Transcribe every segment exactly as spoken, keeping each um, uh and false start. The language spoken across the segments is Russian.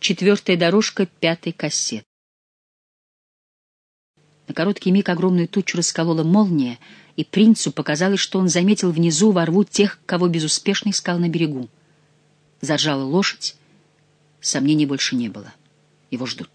Четвертая дорожка пятой кассеты. На короткий миг огромную тучу расколола молния, и принцу показалось, что он заметил внизу во рву тех, кого безуспешно искал на берегу. Заржала лошадь. Сомнений больше не было. Его ждут.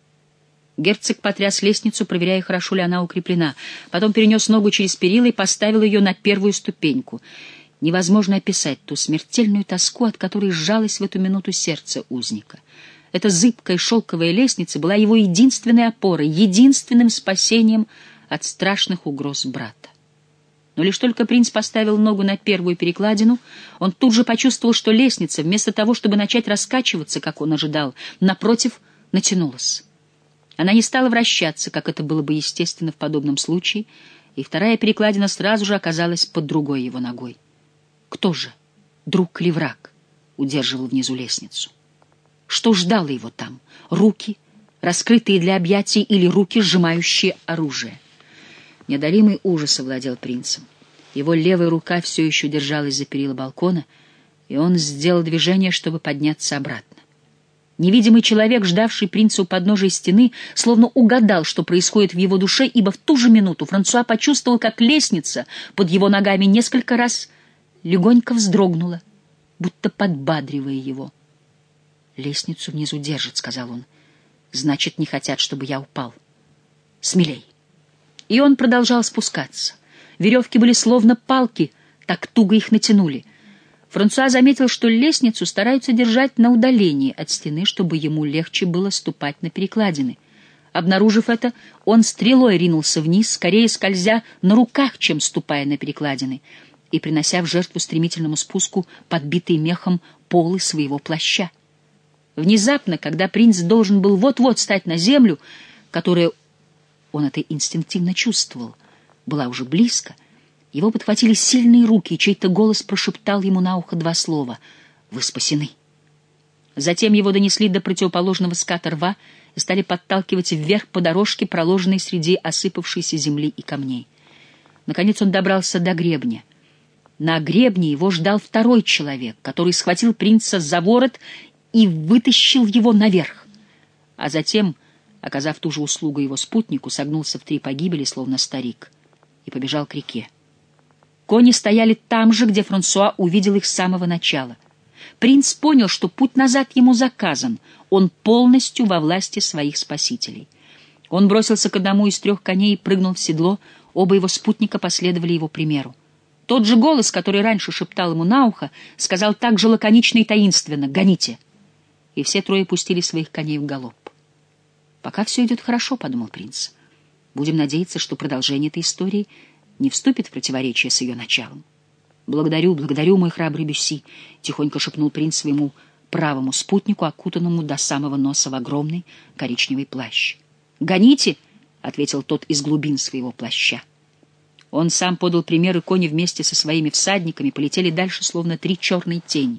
Герцог потряс лестницу, проверяя, хорошо ли она укреплена. Потом перенес ногу через перила и поставил ее на первую ступеньку. Невозможно описать ту смертельную тоску, от которой сжалось в эту минуту сердце узника. Эта зыбкая шелковая лестница была его единственной опорой, единственным спасением от страшных угроз брата. Но лишь только принц поставил ногу на первую перекладину, он тут же почувствовал, что лестница, вместо того, чтобы начать раскачиваться, как он ожидал, напротив, натянулась. Она не стала вращаться, как это было бы естественно в подобном случае, и вторая перекладина сразу же оказалась под другой его ногой. Кто же, друг или враг, удерживал внизу лестницу? Что ждало его там? Руки, раскрытые для объятий, или руки, сжимающие оружие? Неодолимый ужас овладел принцем. Его левая рука все еще держалась за перила балкона, и он сделал движение, чтобы подняться обратно. Невидимый человек, ждавший принца у подножия стены, словно угадал, что происходит в его душе, ибо в ту же минуту Франсуа почувствовал, как лестница под его ногами несколько раз легонько вздрогнула, будто подбадривая его. «Лестницу внизу держат», — сказал он. «Значит, не хотят, чтобы я упал. Смелей». И он продолжал спускаться. Веревки были словно палки, так туго их натянули. Франсуа заметил, что лестницу стараются держать на удалении от стены, чтобы ему легче было ступать на перекладины. Обнаружив это, он стрелой ринулся вниз, скорее скользя на руках, чем ступая на перекладины, и принося в жертву стремительному спуску подбитый мехом полы своего плаща. Внезапно, когда принц должен был вот-вот встать на землю, которая, он это инстинктивно чувствовал, была уже близко, его подхватили сильные руки, и чей-то голос прошептал ему на ухо два слова: «Вы спасены». Затем его донесли до противоположного ската рва и стали подталкивать вверх по дорожке, проложенной среди осыпавшейся земли и камней. Наконец он добрался до гребня. На гребне его ждал второй человек, который схватил принца за ворот и вытащил его наверх, а затем, оказав ту же услугу его спутнику, согнулся в три погибели, словно старик, и побежал к реке. Кони стояли там же, где Франсуа увидел их с самого начала. Принц понял, что путь назад ему заказан, он полностью во власти своих спасителей. Он бросился к одному из трех коней и прыгнул в седло, оба его спутника последовали его примеру. Тот же голос, который раньше шептал ему на ухо, сказал так же лаконично и таинственно: «Гоните!» И все трое пустили своих коней в галоп. «Пока все идет хорошо», — подумал принц. «Будем надеяться, что продолжение этой истории не вступит в противоречие с ее началом». «Благодарю, благодарю, мой храбрый Бюсси», — тихонько шепнул принц своему правому спутнику, окутанному до самого носа в огромный коричневый плащ. «Гоните!» — ответил тот из глубин своего плаща. Он сам подал пример, и кони вместе со своими всадниками полетели дальше, словно три черные тени.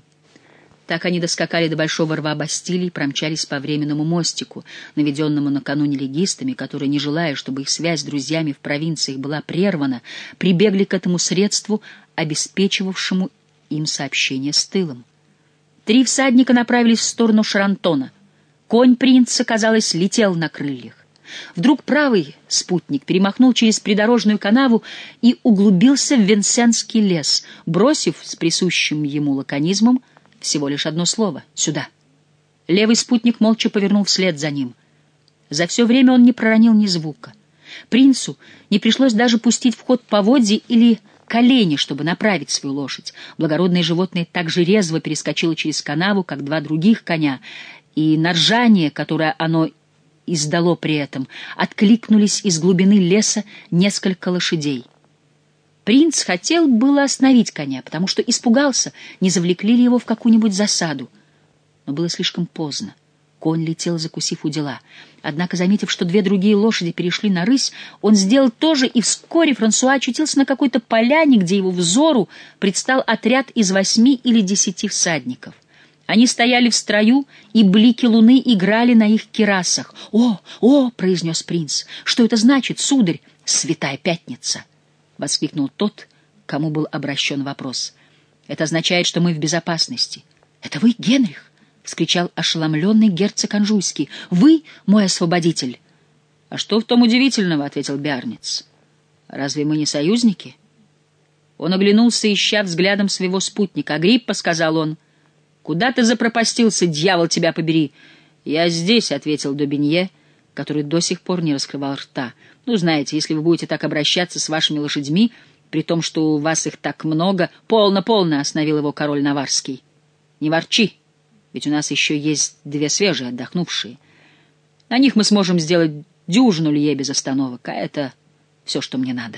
Так они доскакали до большого рва Бастилии и промчались по временному мостику, наведенному накануне легистами, которые, не желая, чтобы их связь с друзьями в провинциях была прервана, прибегли к этому средству, обеспечивавшему им сообщение с тылом. Три всадника направились в сторону Шарантона. Конь принца, казалось, летел на крыльях. Вдруг правый спутник перемахнул через придорожную канаву и углубился в Венсенский лес, бросив с присущим ему лаконизмом всего лишь одно слово — «сюда». Левый спутник молча повернул вслед за ним. За все время он не проронил ни звука. Принцу не пришлось даже пустить в ход поводья или колени, чтобы направить свою лошадь. Благородное животное так же резво перескочило через канаву, как два других коня, и на ржание, которое оно издало при этом, откликнулись из глубины леса несколько лошадей. Принц хотел было остановить коня, потому что испугался, не завлекли ли его в какую-нибудь засаду. Но было слишком поздно. Конь летел, закусив удила. Однако, заметив, что две другие лошади перешли на рысь, он сделал то же, и вскоре Франсуа очутился на какой-то поляне, где его взору предстал отряд из восьми или десяти всадников. Они стояли в строю, и блики луны играли на их кирасах. «О, о!» — произнес принц. «Что это значит, сударь?» «Святая Пятница!» — воскликнул тот, к кому был обращен вопрос. «Это означает, что мы в безопасности». «Это вы, Генрих?» — вскричал ошеломленный герцог Анжуйский. — Вы мой освободитель? — А что в том удивительного? — ответил Биарниц. — Разве мы не союзники? Он оглянулся, ища взглядом своего спутника. — Агриппа, — сказал он, — куда ты запропастился, дьявол тебя побери? — Я здесь, — ответил Добинье, который до сих пор не раскрывал рта. — Ну, знаете, если вы будете так обращаться с вашими лошадьми, при том, что у вас их так много... — Полно, полно, — остановил его король Наварский. — Не ворчи, ведь у нас еще есть две свежие, отдохнувшие. На них мы сможем сделать дюжину лье без остановок, а это все, что мне надо.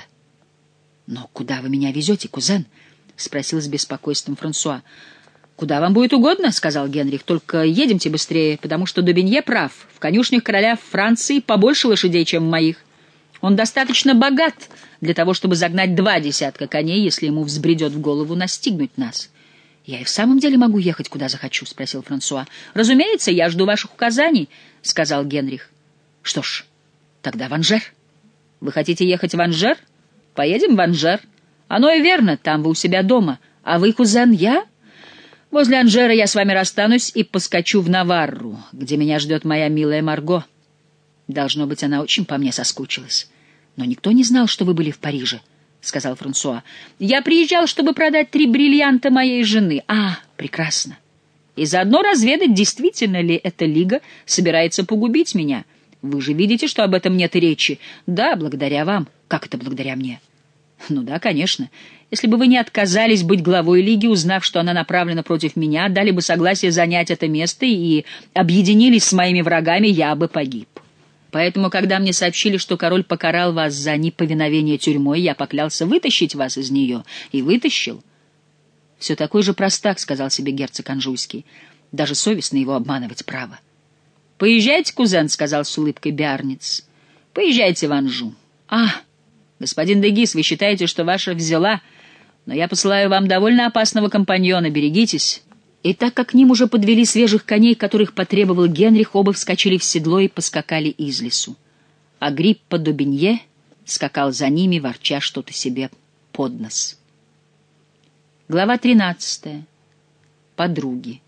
— Но куда вы меня везете, кузен? — спросил с беспокойством Франсуа. — Куда вам будет угодно, — сказал Генрих, — только едемте быстрее, потому что Добинье прав. В конюшнях короля Франции побольше лошадей, чем в моих. Он достаточно богат для того, чтобы загнать два десятка коней, если ему взбредет в голову настигнуть нас. — Я и в самом деле могу ехать, куда захочу, — спросил Франсуа. — Разумеется, я жду ваших указаний, — сказал Генрих. — Что ж, тогда в Анжер. — Вы хотите ехать в Анжер? Поедем в Анжер. Оно и верно, там вы у себя дома. А вы, кузен, я? Возле Анжера я с вами расстанусь и поскочу в Наварру, где меня ждет моя милая Марго. Должно быть, она очень по мне соскучилась. Но никто не знал, что вы были в Париже, — сказал Франсуа. Я приезжал, чтобы продать три бриллианта моей жены. А, прекрасно. И заодно разведать, действительно ли эта лига собирается погубить меня. Вы же видите, что об этом нет и речи. Да, благодаря вам. Как это благодаря мне? Ну да, конечно. Если бы вы не отказались быть главой лиги, узнав, что она направлена против меня, дали бы согласие занять это место и объединились с моими врагами, я бы погиб. Поэтому, когда мне сообщили, что король покарал вас за неповиновение тюрьмой, я поклялся вытащить вас из нее. И вытащил. — Все такой же простак, — сказал себе герцог Анжуйский. Даже совестно его обманывать, право. — Поезжайте, кузен, — сказал с улыбкой Биарниц. — Поезжайте в Анжу. — А, господин де Гис, вы считаете, что ваша взяла, но я посылаю вам довольно опасного компаньона, берегитесь. И так как к ним уже подвели свежих коней, которых потребовал Генрих, оба вскочили в седло и поскакали из лесу. Агриппа Добинье скакал за ними, ворча что-то себе под нос. Глава тринадцатая. Подруги.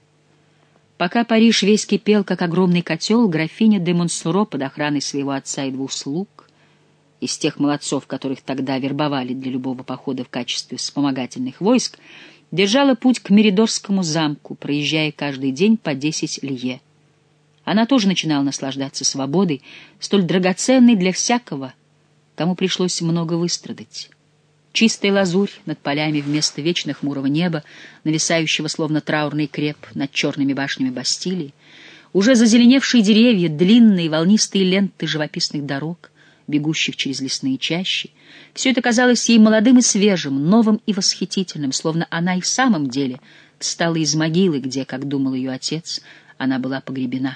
Пока Париж весь кипел, как огромный котел, графиня де Монсоро под охраной своего отца и двух слуг, из тех молодцов, которых тогда вербовали для любого похода в качестве вспомогательных войск, держала путь к Меридорскому замку, проезжая каждый день по десять лье. Она тоже начинала наслаждаться свободой, столь драгоценной для всякого, кому пришлось много выстрадать. Чистая лазурь над полями вместо вечно хмурого неба, нависающего словно траурный креп над черными башнями Бастилии, уже зазеленевшие деревья, длинные волнистые ленты живописных дорог, бегущих через лесные чащи. Все это казалось ей молодым и свежим, новым и восхитительным, словно она и в самом деле встала из могилы, где, как думал ее отец, она была погребена.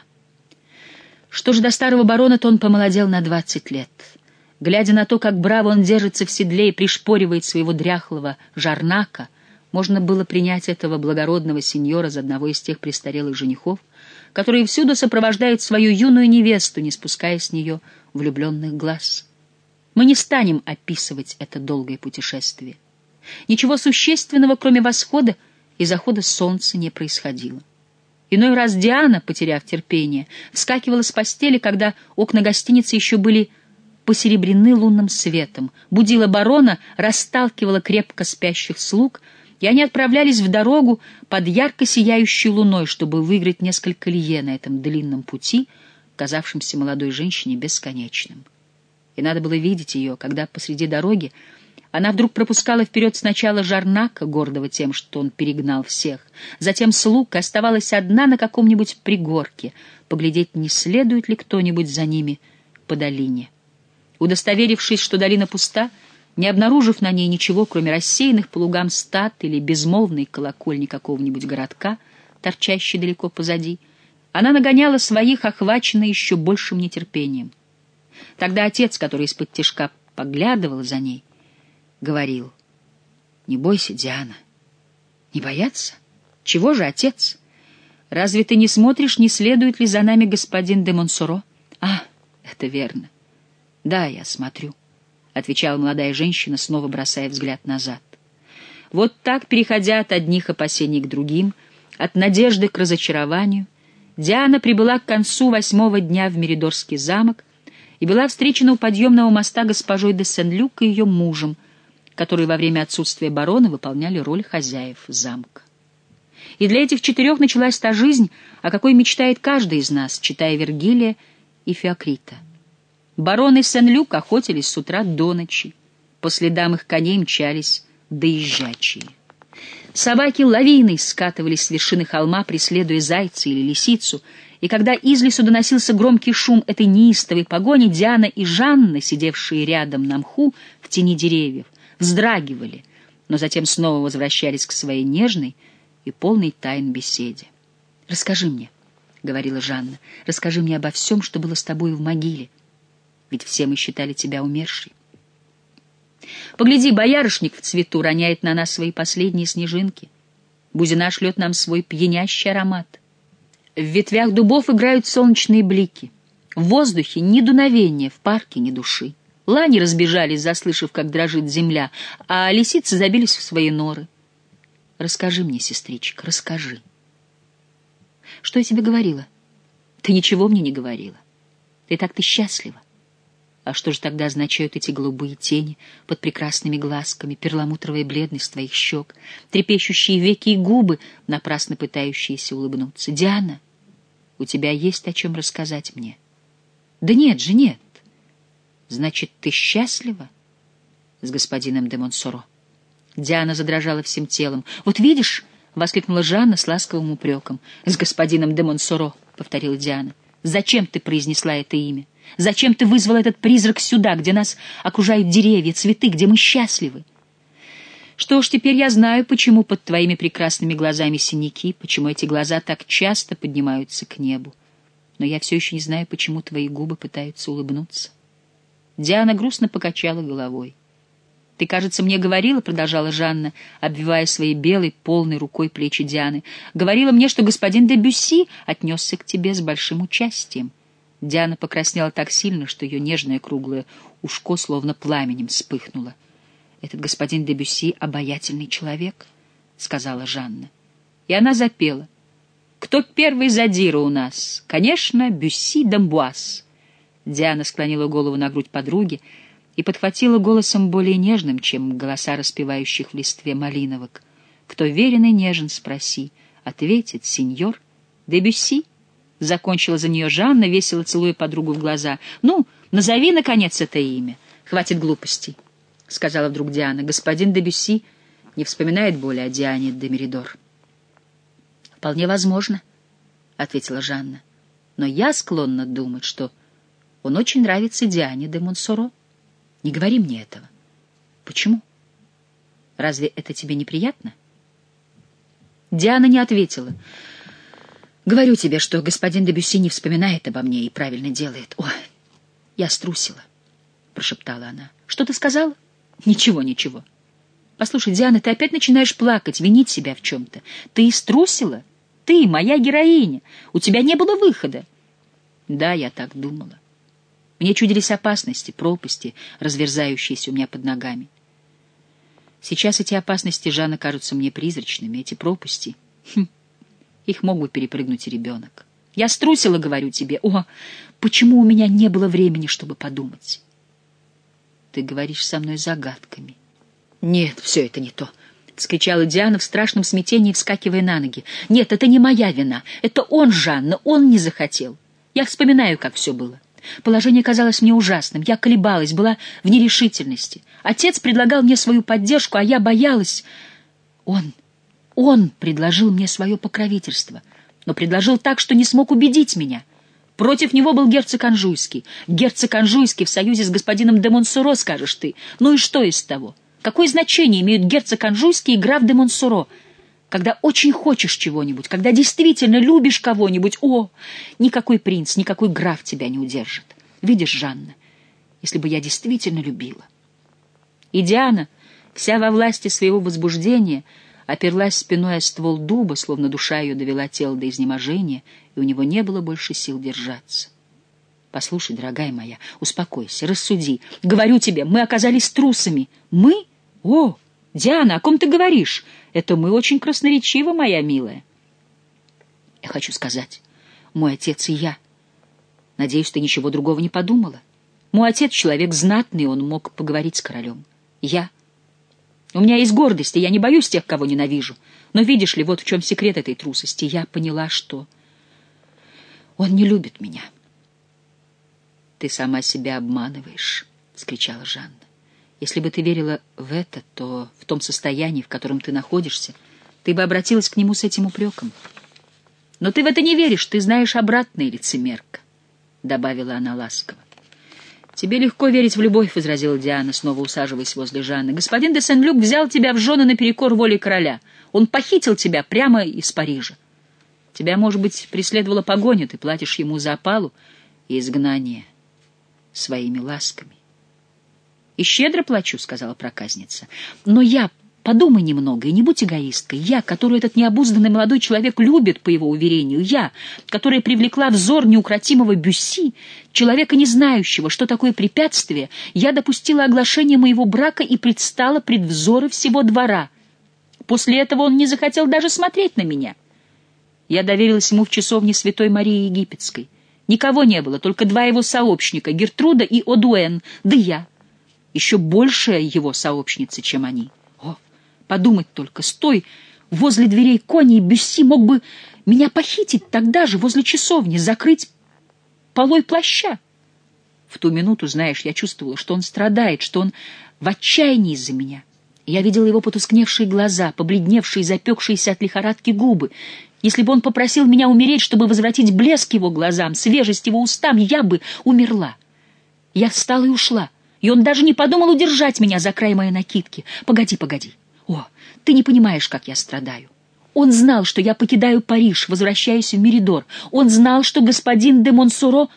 Что же до старого барона, то он помолодел на двадцать лет. Глядя на то, как браво он держится в седле и пришпоривает своего дряхлого жарнака, можно было принять этого благородного сеньора за одного из тех престарелых женихов, которые всюду сопровождают свою юную невесту, не спуская с нее влюбленных глаз. Мы не станем описывать это долгое путешествие. Ничего существенного, кроме восхода и захода солнца, не происходило. Иной раз Диана, потеряв терпение, вскакивала с постели, когда окна гостиницы еще были посеребрены лунным светом, будила барона, расталкивала крепко спящих слуг, и они отправлялись в дорогу под ярко сияющей луной, чтобы выиграть несколько лье на этом длинном пути, казавшемся молодой женщине бесконечным. И надо было видеть ее, когда посреди дороги она вдруг пропускала вперед сначала Жарнака, гордого тем, что он перегнал всех, затем слуг, и оставалась одна на каком-нибудь пригорке, поглядеть, не следует ли кто-нибудь за ними по долине. Удостоверившись, что долина пуста, не обнаружив на ней ничего, кроме рассеянных по лугам стад или безмолвной колокольни какого-нибудь городка, торчащей далеко позади, она нагоняла своих, охваченных еще большим нетерпением. Тогда отец, который из-под тишка поглядывал за ней, говорил: «Не бойся, Диана». «Не бояться? Чего же, отец? Разве ты не смотришь, не следует ли за нами господин де Монсоро?» «А, это верно. Да, я смотрю», — отвечала молодая женщина, снова бросая взгляд назад. Вот так, переходя от одних опасений к другим, От надежды к разочарованию Диана прибыла к концу восьмого дня в Меридорский замок и была встречена у подъемного моста госпожой де Сен-Люк и ее мужем, которые во время отсутствия барона выполняли роль хозяев замка. И для этих четырех началась та жизнь, о какой мечтает каждый из нас, читая Вергилия и Феокрита. Бароны Сен-Люк охотились с утра до ночи, по следам их коней мчались доезжачие. Собаки лавиной скатывались с вершины холма, преследуя зайца или лисицу, и когда из лесу доносился громкий шум этой неистовой погони, Диана и Жанна, сидевшие рядом на мху в тени деревьев, вздрагивали, но затем снова возвращались к своей нежной и полной тайн беседе. «Расскажи мне», — говорила Жанна, — «расскажи мне обо всем, что было с тобой в могиле, ведь все мы считали тебя умершей. Погляди, боярышник в цвету роняет на нас свои последние снежинки. Бузина шлет нам свой пьянящий аромат. В ветвях дубов играют солнечные блики. В воздухе ни дуновения, в парке ни души. Лани разбежались, заслышав, как дрожит земля, а лисицы забились в свои норы. Расскажи мне, сестричка, расскажи. Что я тебе говорила? Ты ничего мне не говорила. Ты так-то счастлива. А что же тогда означают эти голубые тени под прекрасными глазками, перламутровая бледность твоих щек, трепещущие веки и губы, напрасно пытающиеся улыбнуться? Диана, у тебя есть о чем рассказать мне? Да нет же, нет. Значит, ты счастлива с господином де Монсоро? Диана задрожала всем телом. Вот видишь, — воскликнула Жанна с ласковым упреком. С господином де Монсоро, — повторила Диана. Зачем ты произнесла это имя? Зачем ты вызвал этот призрак сюда, где нас окружают деревья, цветы, где мы счастливы? Что ж, теперь я знаю, почему под твоими прекрасными глазами синяки, почему эти глаза так часто поднимаются к небу. Но я все еще не знаю, почему твои губы пытаются улыбнуться. Диана грустно покачала головой. «Ты, кажется, мне говорила, — продолжала Жанна, обвивая своей белой, полной рукой плечи Дианы, — говорила мне, что господин де Бюсси отнесся к тебе с большим участием». Диана покраснела так сильно, что ее нежное круглое ушко словно пламенем вспыхнуло. «Этот господин де Бюсси — обаятельный человек», — сказала Жанна. И она запела. «Кто первый задира у нас? Конечно, Бюсси d'Амбуаз». Диана склонила голову на грудь подруги и подхватила голосом более нежным, чем голоса распевающих в листве малиновок. «Кто верен и нежен, спроси», — ответит сеньор де Бюсси. Закончила за нее Жанна, весело целуя подругу в глаза. «Ну, назови, наконец, это имя. Хватит глупостей», — сказала вдруг Диана. «Господин де Бюсси не вспоминает более о Диане де Меридор». «Вполне возможно», — ответила Жанна. «Но я склонна думать, что он очень нравится Диане де Монсоро. Не говори мне этого». «Почему? Разве это тебе неприятно?» Диана не ответила. «Говорю тебе, что господин де Бюсси не вспоминает обо мне и правильно делает». «О, я струсила», — прошептала она. «Что ты сказала?» «Ничего, ничего. Послушай, Диана, ты опять начинаешь плакать, винить себя в чем-то. Ты струсила? Ты, моя героиня. У тебя не было выхода». «Да, я так думала. Мне чудились опасности, пропасти, разверзающиеся у меня под ногами. Сейчас эти опасности, Жанна, кажутся мне призрачными, эти пропасти... Хм. Их мог бы перепрыгнуть и ребенок. Я струсила, говорю тебе. О, почему у меня не было времени, чтобы подумать?» «Ты говоришь со мной загадками». «Нет, все это не то», — вскричала Диана в страшном смятении, вскакивая на ноги. «Нет, это не моя вина. Это он, Жанна, он не захотел. Я вспоминаю, как все было. Положение казалось мне ужасным. Я колебалась, была в нерешительности. Отец предлагал мне свою поддержку, а я боялась. Он... Он предложил мне свое покровительство, но предложил так, что не смог убедить меня. Против него был герцог Анжуйский. Герцог Анжуйский в союзе с господином де Монсоро, скажешь ты. Ну и что из того? Какое значение имеют герцог Анжуйский и граф де Монсоро? Когда очень хочешь чего-нибудь, когда действительно любишь кого-нибудь, о, никакой принц, никакой граф тебя не удержит. Видишь, Жанна, если бы я действительно любила». И Диана, вся во власти своего возбуждения, оперлась спиной о ствол дуба, словно душа ее довела тело до изнеможения, и у него не было больше сил держаться. «Послушай, дорогая моя, успокойся, рассуди. Говорю тебе, мы оказались трусами. Мы? О, Диана, о ком ты говоришь? Это мы очень красноречивы, моя милая. Я хочу сказать, мой отец и я. Надеюсь, ты ничего другого не подумала. Мой отец — человек знатный, он мог поговорить с королем. Я... У меня есть гордость, и я не боюсь тех, кого ненавижу. Но видишь ли, вот в чем секрет этой трусости. Я поняла, что он не любит меня. «Ты сама себя обманываешь», — вскричала Жанна. «Если бы ты верила в это, то в том состоянии, в котором ты находишься, ты бы обратилась к нему с этим упреком. Но ты в это не веришь, ты знаешь обратное, лицемерка», — добавила она ласково. «Тебе легко верить в любовь», — возразила Диана, снова усаживаясь возле Жанны. «Господин де Сен-Люк взял тебя в жены наперекор воле короля. Он похитил тебя прямо из Парижа. Тебя, может быть, преследовала погоня, ты платишь ему за опалу и изгнание своими ласками». «И щедро плачу», — сказала проказница. «Но я... Подумай немного и не будь эгоисткой. Я, которую этот необузданный молодой человек любит, по его уверению, я, которая привлекла взор неукротимого Бюсси, человека, не знающего, что такое препятствие, я допустила оглашение моего брака и предстала пред взоры всего двора. После этого он не захотел даже смотреть на меня. Я доверилась ему в часовне Святой Марии Египетской. Никого не было, только два его сообщника, Гертруда и Одуэн, да я, еще большая его сообщница, чем они. Подумать только, стой возле дверей Кони, и Бюсси мог бы меня похитить тогда же, возле часовни, закрыть полой плаща. В ту минуту, знаешь, я чувствовала, что он страдает, что он в отчаянии из-за меня. Я видела его потускневшие глаза, побледневшие, запекшиеся от лихорадки губы. Если бы он попросил меня умереть, чтобы возвратить блеск его глазам, свежесть его устам, я бы умерла. Я встала и ушла, и он даже не подумал удержать меня за край моей накидки. Погоди, погоди. О, ты не понимаешь, как я страдаю. Он знал, что я покидаю Париж, возвращаюсь в Меридор. Он знал, что господин де Монсоро...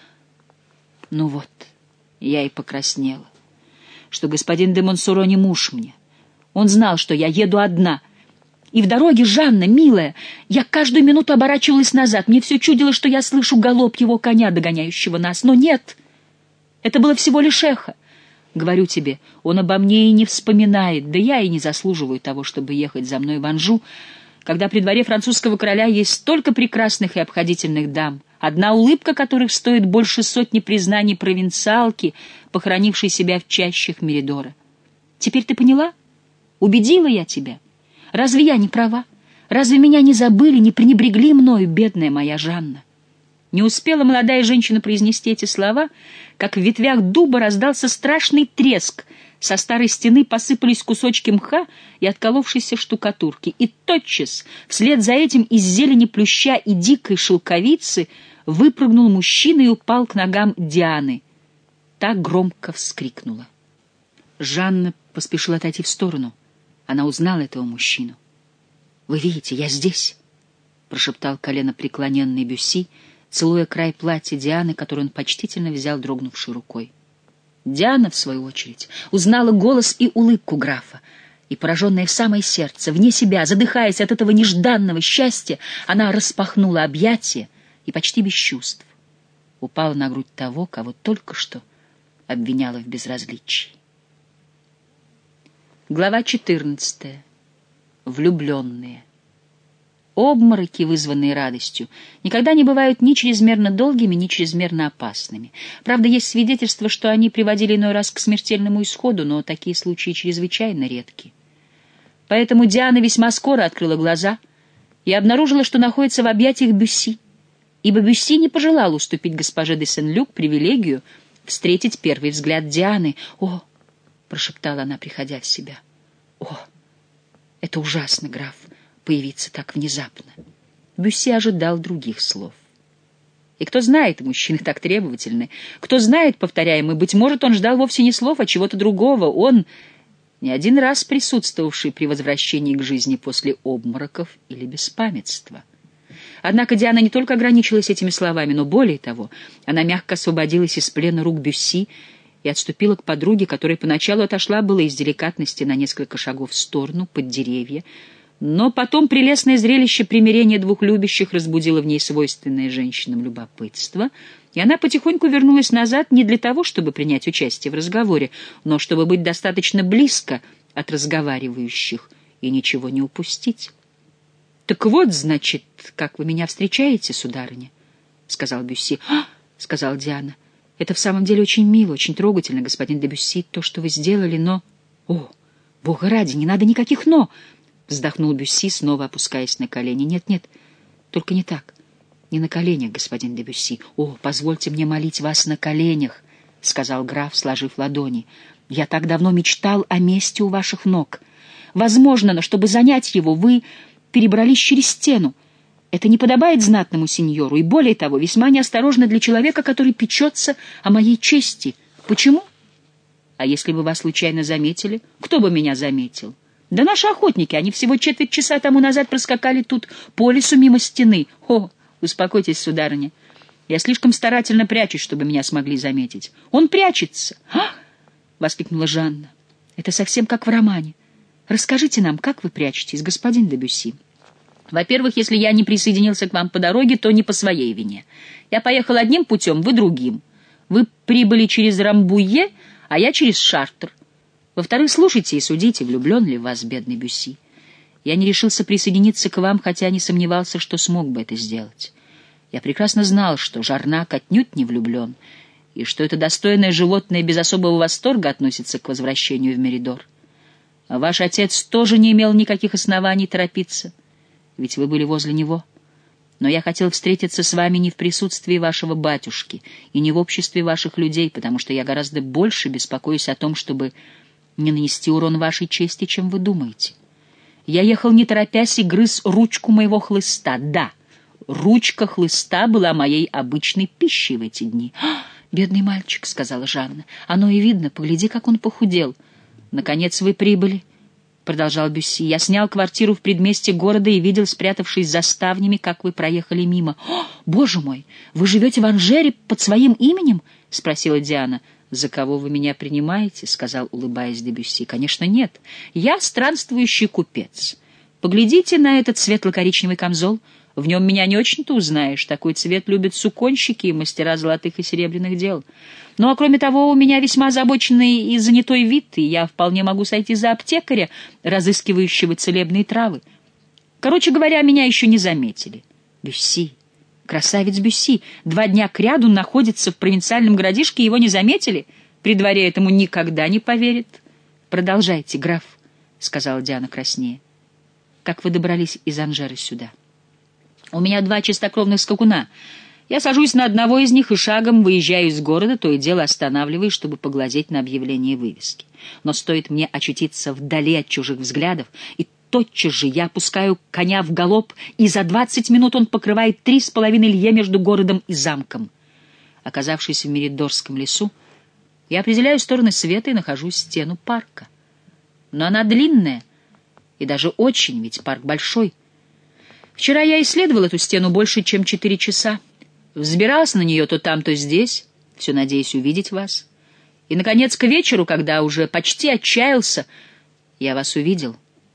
Ну вот, я и покраснела, что господин де Монсоро не муж мне. Он знал, что я еду одна. И в дороге, Жанна, милая, я каждую минуту оборачивалась назад. Мне все чудилось, что я слышу галоп его коня, догоняющего нас. Но нет, это было всего лишь эхо. Говорю тебе, он обо мне и не вспоминает, да я и не заслуживаю того, чтобы ехать за мной в Анжу, когда при дворе французского короля есть столько прекрасных и обходительных дам, одна улыбка которых стоит больше сотни признаний провинциалки, похоронившей себя в чащах Меридора. Теперь ты поняла? Убедила я тебя? Разве я не права? Разве меня не забыли, не пренебрегли мною, бедная моя Жанна? Не успела молодая женщина произнести эти слова, как в ветвях дуба раздался страшный треск, со старой стены посыпались кусочки мха и отколовшейся штукатурки, и тотчас, вслед за этим из зелени плюща и дикой шелковицы, выпрыгнул мужчина и упал к ногам Дианы. Та громко вскрикнула. Жанна поспешила отойти в сторону. Она узнала этого мужчину. «Вы видите, я здесь», — прошептал коленопреклоненный Бюсси, целуя край платья Дианы, который он почтительно взял дрогнувшей рукой. Диана, в свою очередь, узнала голос и улыбку графа, и, пораженная в самое сердце, вне себя, задыхаясь от этого нежданного счастья, она распахнула объятия и почти без чувств упала на грудь того, кого только что обвиняла в безразличии. Глава четырнадцатая. Влюбленные. Обмороки, вызванные радостью, никогда не бывают ни чрезмерно долгими, ни чрезмерно опасными. Правда, есть свидетельства, что они приводили иной раз к смертельному исходу, но такие случаи чрезвычайно редки. Поэтому Диана весьма скоро открыла глаза и обнаружила, что находится в объятиях Бюсси, ибо Бюсси не пожелал уступить госпоже де Сен-Люк привилегию встретить первый взгляд Дианы. «О!» — прошептала она, приходя в себя. «О! Это ужасно, граф, появиться так внезапно». Бюсси ожидал других слов. И кто знает, мужчины так требовательны, кто знает, повторяем, и, быть может, он ждал вовсе не слов, а чего-то другого. Он, не один раз присутствовавший при возвращении к жизни после обмороков или беспамятства. Однако Диана не только ограничилась этими словами, но, более того, она мягко освободилась из плена рук Бюсси и отступила к подруге, которая поначалу отошла было из деликатности на несколько шагов в сторону, под деревья, но потом прелестное зрелище примирения двух любящих разбудило в ней свойственное женщинам любопытство, и она потихоньку вернулась назад не для того, чтобы принять участие в разговоре, но чтобы быть достаточно близко от разговаривающих и ничего не упустить. «Так вот, значит, как вы меня встречаете, сударыня», — сказал Бюсси. «А!» — сказала Диана. «Это в самом деле очень мило, очень трогательно, господин де Бюсси, то, что вы сделали, но...» «О, Бога ради, не надо никаких «но», — вздохнул Бюсси, снова опускаясь на колени. «Нет, нет, только не так. Не на коленях, господин де Бюсси. О, позвольте мне молить вас на коленях», — сказал граф, сложив ладони. «Я так давно мечтал о месте у ваших ног. Возможно, но чтобы занять его, вы перебрались через стену. Это не подобает знатному сеньору, и более того, весьма неосторожно для человека, который печется о моей чести. Почему? А если бы вас случайно заметили? Кто бы меня заметил? Да наши охотники, они всего четверть часа тому назад проскакали тут по лесу мимо стены. О, успокойтесь, сударыня. Я слишком старательно прячусь, чтобы меня смогли заметить. Он прячется. «Ах!» — воскликнула Жанна. «Это совсем как в романе. Расскажите нам, как вы прячетесь, господин де Бюсси?» «Во-первых, если я не присоединился к вам по дороге, то не по своей вине. Я поехал одним путем, вы другим. Вы прибыли через Рамбуе, а я через Шартр. Во-вторых, слушайте и судите, влюблен ли в вас бедный Бюсси. Я не решился присоединиться к вам, хотя не сомневался, что смог бы это сделать. Я прекрасно знал, что Жарнак отнюдь не влюблен, и что это достойное животное без особого восторга относится к возвращению в Меридор. А ваш отец тоже не имел никаких оснований торопиться, ведь вы были возле него. Но я хотел встретиться с вами не в присутствии вашего батюшки и не в обществе ваших людей, потому что я гораздо больше беспокоюсь о том, чтобы не нанести урон вашей чести, чем вы думаете. Я ехал не торопясь и грыз ручку моего хлыста. Да, ручка хлыста была моей обычной пищей в эти дни. «А, бедный мальчик», — сказала Жанна, — «оно и видно, погляди, как он похудел». «Наконец вы прибыли», — продолжал Бюсси. «Я снял квартиру в предместье города и видел, спрятавшись за ставнями, как вы проехали мимо». «О, боже мой, вы живете в Анжере под своим именем?» — спросила Диана. «За кого вы меня принимаете?» — сказал, улыбаясь де Бюсси. «Конечно, нет. Я странствующий купец. Поглядите на этот светло-коричневый камзол. В нем меня не очень-то узнаешь. Такой цвет любят суконщики и мастера золотых и серебряных дел. Ну, а кроме того, у меня весьма озабоченный и занятой вид, и я вполне могу сойти за аптекаря, разыскивающего целебные травы. Короче говоря, меня еще не заметили. Бюсси, красавец Бюсси, два дня кряду находится в провинциальном городишке, его не заметили? При дворе этому никогда не поверят. Продолжайте, граф, — сказала Диана краснее. Как вы добрались из Анжеры сюда? У меня два чистокровных скакуна. Я сажусь на одного из них и шагом выезжаю из города, то и дело останавливаясь, чтобы поглазеть на объявление вывески. Но стоит мне очутиться вдали от чужих взглядов, и тотчас же я опускаю коня в галоп, и за двадцать минут он покрывает три с половиной лье между городом и замком. Оказавшись в Меридорском лесу, я определяю стороны света и нахожу стену парка. Но она длинная, и даже очень, ведь парк большой. Вчера я исследовал эту стену больше, чем четыре часа. Взбирался на нее то там, то здесь, все надеясь увидеть вас. И, наконец, к вечеру, когда уже почти отчаялся, я вас увидел.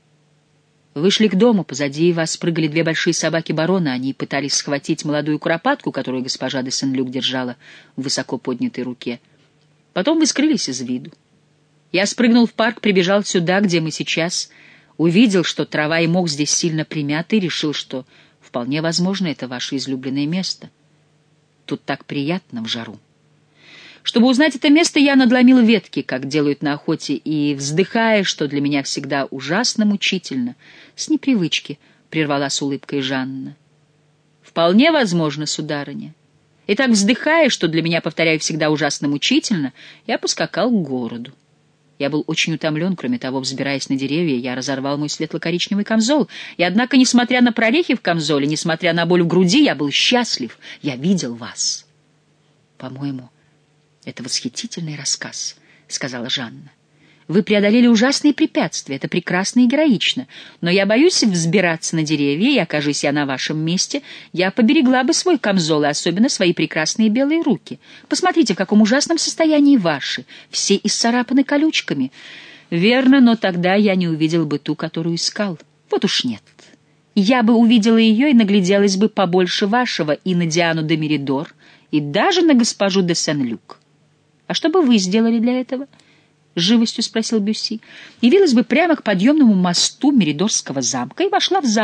Вышли к дому, позади вас прыгали две большие собаки барона. Они пытались схватить молодую куропатку, которую госпожа де Сен-Люк держала в высоко поднятой руке. Потом вы скрылись из виду. Я спрыгнул в парк, прибежал сюда, где мы сейчас, увидел, что трава и мох здесь сильно примяты, и решил, что вполне возможно это ваше излюбленное место. Тут так приятно в жару. Чтобы узнать это место, я надломил ветки, как делают на охоте, и, вздыхая, что для меня всегда ужасно мучительно, с непривычки прервала с улыбкой Жанна. «Вполне возможно, сударыня. И так, вздыхая, что для меня, повторяю, всегда ужасно мучительно, я поскакал к городу. Я был очень утомлен, кроме того, взбираясь на деревья, я разорвал мой светло-коричневый камзол, и, однако, несмотря на прорехи в камзоле, несмотря на боль в груди, я был счастлив. Я видел вас». «По-моему, это восхитительный рассказ», — сказала Жанна. «Вы преодолели ужасные препятствия, это прекрасно и героично, но я боюсь взбираться на деревья, и, окажись я на вашем месте, я поберегла бы свой камзол, и особенно свои прекрасные белые руки. Посмотрите, в каком ужасном состоянии ваши, все исцарапаны колючками». «Верно, но тогда я не увидел бы ту, которую искал. Вот уж нет. Я бы увидела ее и нагляделась бы побольше вашего и на Диану де Меридор, и даже на госпожу де Сен-Люк. А что бы вы сделали для этого?» — с живостью спросил Бюсси. «Явилась бы прямо к подъемному мосту Меридорского замка и вошла в замок.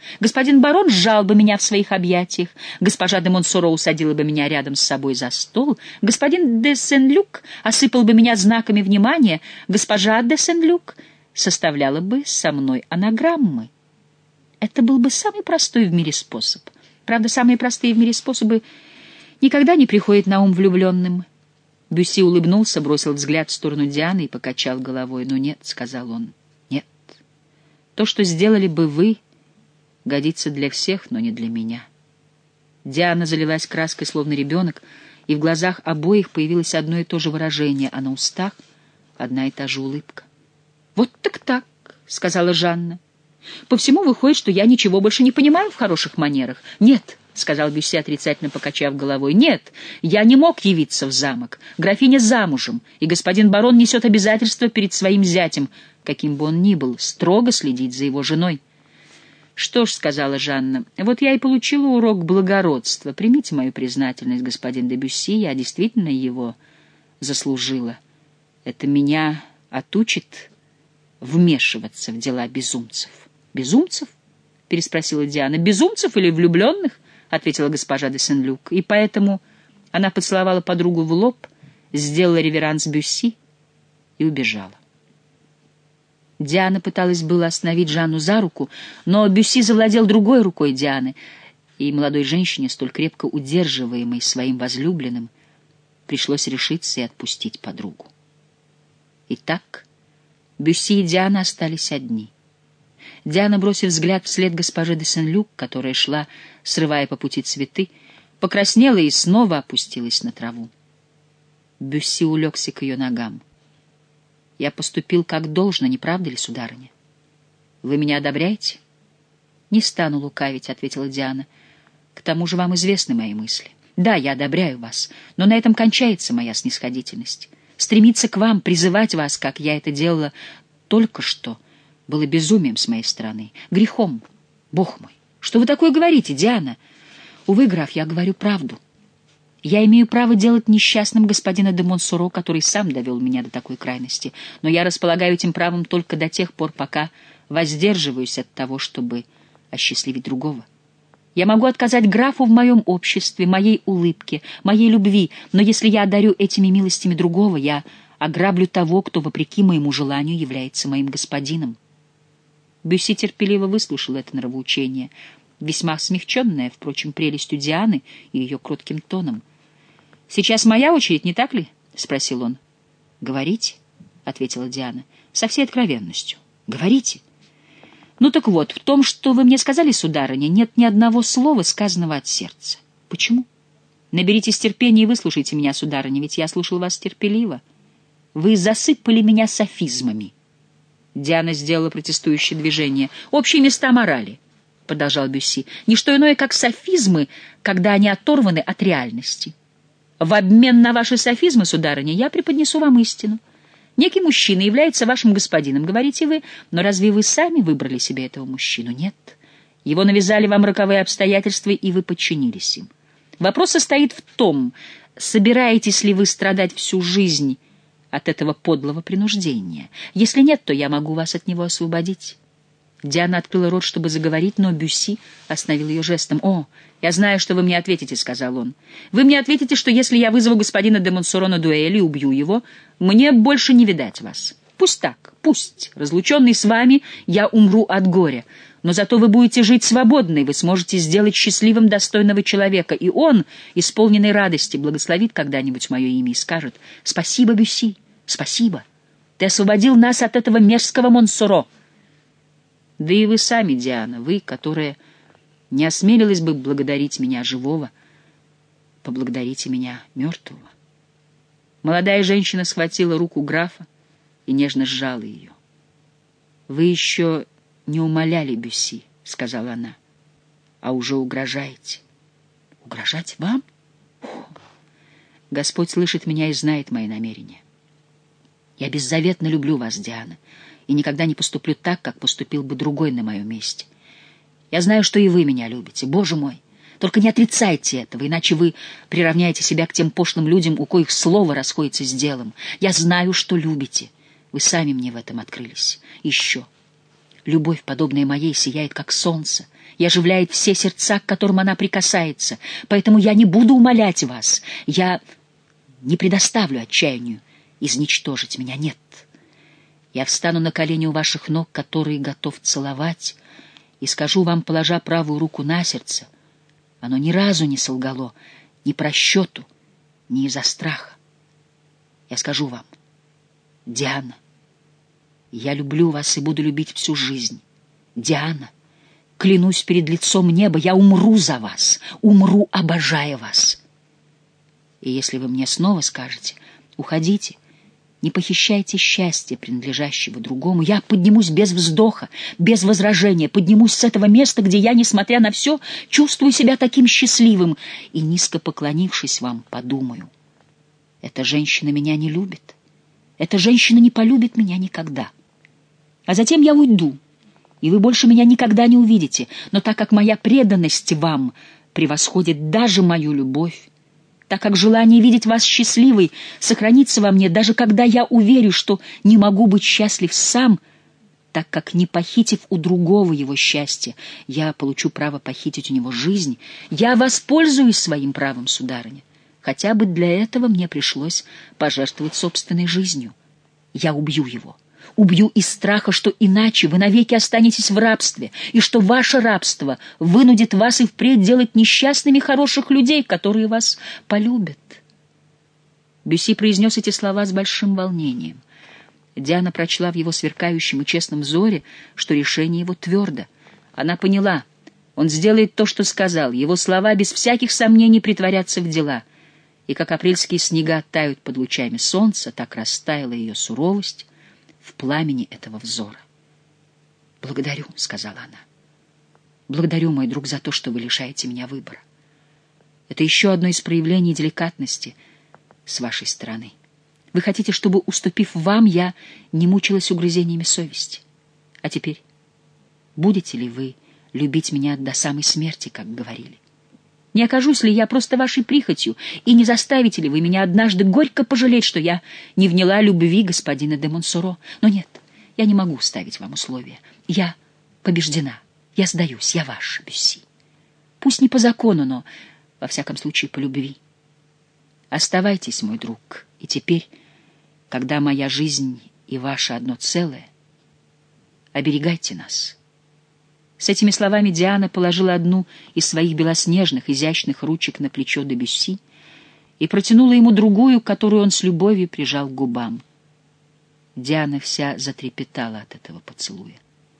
Господин барон сжал бы меня в своих объятиях, госпожа де Монсоро усадила бы меня рядом с собой за стол, господин де Сен-Люк осыпал бы меня знаками внимания, госпожа де Сен-Люк составляла бы со мной анаграммы. Это был бы самый простой в мире способ. Правда, самые простые в мире способы никогда не приходят на ум влюбленным. Бюсси улыбнулся, бросил взгляд в сторону Дианы и покачал головой. «Ну нет», — сказал он, — «нет. То, что сделали бы вы, годится для всех, но не для меня». Диана залилась краской, словно ребенок, и в глазах обоих появилось одно и то же выражение, а на устах одна и та же улыбка. «Вот так-так», — сказала Жанна. «По всему выходит, что я ничего больше не понимаю в хороших манерах». «Нет», — сказал Бюсси, отрицательно покачав головой. «Нет, я не мог явиться в замок. Графиня замужем, и господин барон несет обязательство перед своим зятем, каким бы он ни был, строго следить за его женой». «Что ж», — сказала Жанна, — «вот я и получила урок благородства. Примите мою признательность, господин де Бюсси, я действительно его заслужила. Это меня отучит вмешиваться в дела безумцев». «Безумцев?» — переспросила Диана. «Безумцев или влюбленных?» — ответила госпожа де Сен-Люк. И поэтому она поцеловала подругу в лоб, сделала реверанс Бюсси и убежала. Диана пыталась было остановить Жанну за руку, но Бюсси завладел другой рукой Дианы, и молодой женщине, столь крепко удерживаемой своим возлюбленным, пришлось решиться и отпустить подругу. Итак, Бюсси и Диана остались одни. Диана, бросив взгляд вслед госпоже де Сен-Люк, которая шла, срывая по пути цветы, покраснела и снова опустилась на траву. Бюсси улегся к ее ногам. «Я поступил как должно, не правда ли, сударыня? Вы меня одобряете?» «Не стану лукавить», — ответила Диана. «К тому же вам известны мои мысли. Да, я одобряю вас, но на этом кончается моя снисходительность. Стремиться к вам, призывать вас, как я это делала только что, было безумием с моей стороны, грехом. Бог мой, что вы такое говорите, Диана?» «Увы, граф, я говорю правду. Я имею право делать несчастным господина де Монсоро, который сам довел меня до такой крайности, но я располагаю этим правом только до тех пор, пока воздерживаюсь от того, чтобы осчастливить другого. Я могу отказать графу в моем обществе, моей улыбке, моей любви, но если я одарю этими милостями другого, я ограблю того, кто, вопреки моему желанию, является моим господином». Бюсси терпеливо выслушал это нравоучение, весьма смягченное, впрочем, прелестью Дианы и ее кротким тоном. «Сейчас моя очередь, не так ли?» — спросил он. «Говорите», — ответила Диана, — «со всей откровенностью. Говорите». «Ну так вот, в том, что вы мне сказали, сударыня, нет ни одного слова, сказанного от сердца. Почему? Наберитесь терпения и выслушайте меня, сударыня, ведь я слушал вас терпеливо. Вы засыпали меня софизмами». Диана сделала протестующее движение. «Общие места морали», — продолжал Бюсси, — «не что иное, как софизмы, когда они оторваны от реальности. В обмен на ваши софизмы, сударыня, я преподнесу вам истину. Некий мужчина является вашим господином, говорите вы, но разве вы сами выбрали себе этого мужчину? Нет. Его навязали вам роковые обстоятельства, и вы подчинились им. Вопрос состоит в том, собираетесь ли вы страдать всю жизнь от этого подлого принуждения. Если нет, то я могу вас от него освободить». Диана открыла рот, чтобы заговорить, но Бюсси остановил ее жестом. «О, я знаю, что вы мне ответите», — сказал он. «Вы мне ответите, что если я вызову господина де Монсоро на дуэль и убью его, мне больше не видать вас. Пусть так, пусть. Разлученный с вами, я умру от горя. Но зато вы будете жить свободно, и вы сможете сделать счастливым достойного человека, и он, исполненный радости, благословит когда-нибудь мое имя и скажет: «Спасибо, Бюсси, спасибо. Ты освободил нас от этого мерзкого Монсоро». Да и вы сами, Диана, вы, которая не осмелилась бы благодарить меня живого, поблагодарите меня мертвого». Молодая женщина схватила руку графа и нежно сжала ее. «Вы еще не умоляли, Бюсси», — сказала она, — «а уже угрожаете». «Угрожать вам? О, Господь слышит меня и знает мои намерения. Я беззаветно люблю вас, Диана, и никогда не поступлю так, как поступил бы другой на моем месте. Я знаю, что и вы меня любите, Боже мой. Только не отрицайте этого, иначе вы приравняете себя к тем пошлым людям, у коих слово расходится с делом. Я знаю, что любите. Вы сами мне в этом открылись. Еще. Любовь, подобная моей, сияет, как солнце, и оживляет все сердца, к которым она прикасается. Поэтому я не буду умолять вас. Я не предоставлю отчаянию изничтожить меня. Нет. Я встану на колени у ваших ног, которые готов целовать, и скажу вам, положа правую руку на сердце, оно ни разу не солгало, ни по расчету, ни из-за страха. Я скажу вам: Диана, я люблю вас и буду любить всю жизнь. Диана, клянусь перед лицом неба, я умру за вас, умру, обожая вас. И если вы мне снова скажете: уходите, не похищайте счастья, принадлежащего другому, я поднимусь без вздоха, без возражения, поднимусь с этого места, где я, несмотря на все, чувствую себя таким счастливым, и, низко поклонившись вам, подумаю: эта женщина меня не любит, эта женщина не полюбит меня никогда. А затем я уйду, и вы больше меня никогда не увидите, но так как моя преданность вам превосходит даже мою любовь, так как желание видеть вас счастливой сохранится во мне, даже когда я уверю, что не могу быть счастлив сам, так как, не похитив у другого его счастья, я получу право похитить у него жизнь, я воспользуюсь своим правом, сударыня. Хотя бы для этого мне пришлось пожертвовать собственной жизнью. Я убью его. Убью из страха, что иначе вы навеки останетесь в рабстве, и что ваше рабство вынудит вас и впредь делать несчастными хороших людей, которые вас полюбят. Бюсси произнес эти слова с большим волнением. Диана прочла в его сверкающем и честном взоре, что решение его твердо. Она поняла, он сделает то, что сказал, его слова без всяких сомнений притворятся в дела. И как апрельские снега тают под лучами солнца, так растаяла ее суровость в пламени этого взора. «Благодарю», — сказала она. «Благодарю, мой друг, за то, что вы лишаете меня выбора. Это еще одно из проявлений деликатности с вашей стороны. Вы хотите, чтобы, уступив вам, я не мучилась угрызениями совести. А теперь будете ли вы любить меня до самой смерти, как говорили? Не окажусь ли я просто вашей прихотью, и не заставите ли вы меня однажды горько пожалеть, что я не вняла любви господина де Монсоро? Но нет, я не могу ставить вам условия. Я побеждена, я сдаюсь, я ваш, Бюсси. Пусть не по закону, но, во всяком случае, по любви. Оставайтесь, мой друг, и теперь, когда моя жизнь и ваша одно целое, оберегайте нас». С этими словами Диана положила одну из своих белоснежных, изящных ручек на плечо де Бюсси и протянула ему другую, которую он с любовью прижал к губам. Диана вся затрепетала от этого поцелуя.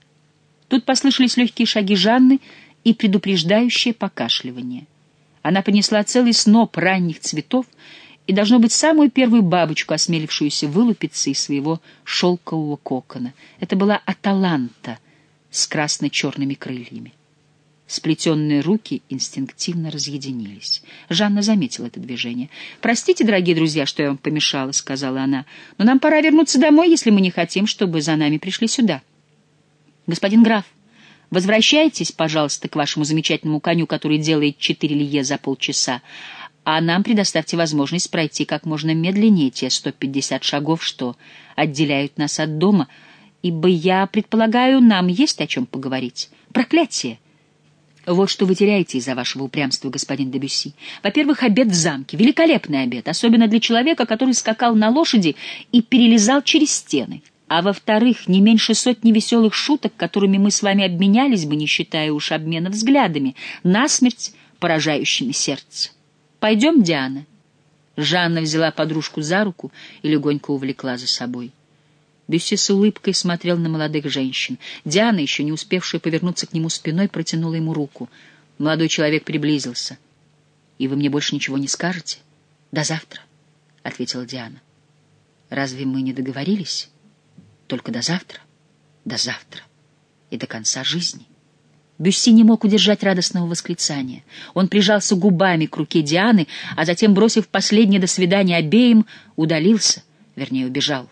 Тут послышались легкие шаги Жанны и предупреждающее покашливание. Она принесла целый сноп ранних цветов и, должно быть, самую первую бабочку, осмелившуюся вылупиться из своего шелкового кокона. Это была Аталанта с красно-черными крыльями. Сплетенные руки инстинктивно разъединились. Жанна заметила это движение. «Простите, дорогие друзья, что я вам помешала», — сказала она, «но нам пора вернуться домой, если мы не хотим, чтобы за нами пришли сюда. Господин граф, возвращайтесь, пожалуйста, к вашему замечательному коню, который делает четыре лье за полчаса, а нам предоставьте возможность пройти как можно медленнее те сто пятьдесят шагов, что отделяют нас от дома, ибо, я предполагаю, нам есть о чем поговорить. Проклятие! Вот что вы теряете из-за вашего упрямства, господин де Бюсси. Во-первых, обед в замке. Великолепный обед, особенно для человека, который скакал на лошади и перелезал через стены. А во-вторых, не меньше сотни веселых шуток, которыми мы с вами обменялись бы, не считая уж обмена взглядами, насмерть поражающими сердце. Пойдем, Диана. Жанна взяла подружку за руку и легонько увлекла за собой. Бюсси с улыбкой смотрел на молодых женщин. Диана, еще не успевшая повернуться к нему спиной, протянула ему руку. Молодой человек приблизился. «И вы мне больше ничего не скажете?» «До завтра», — ответила Диана. «Разве мы не договорились? Только до завтра, до завтра и до конца жизни». Бюсси не мог удержать радостного восклицания. Он прижался губами к руке Дианы, а затем, бросив последнее «до свидания» обеим, удалился, вернее, убежал.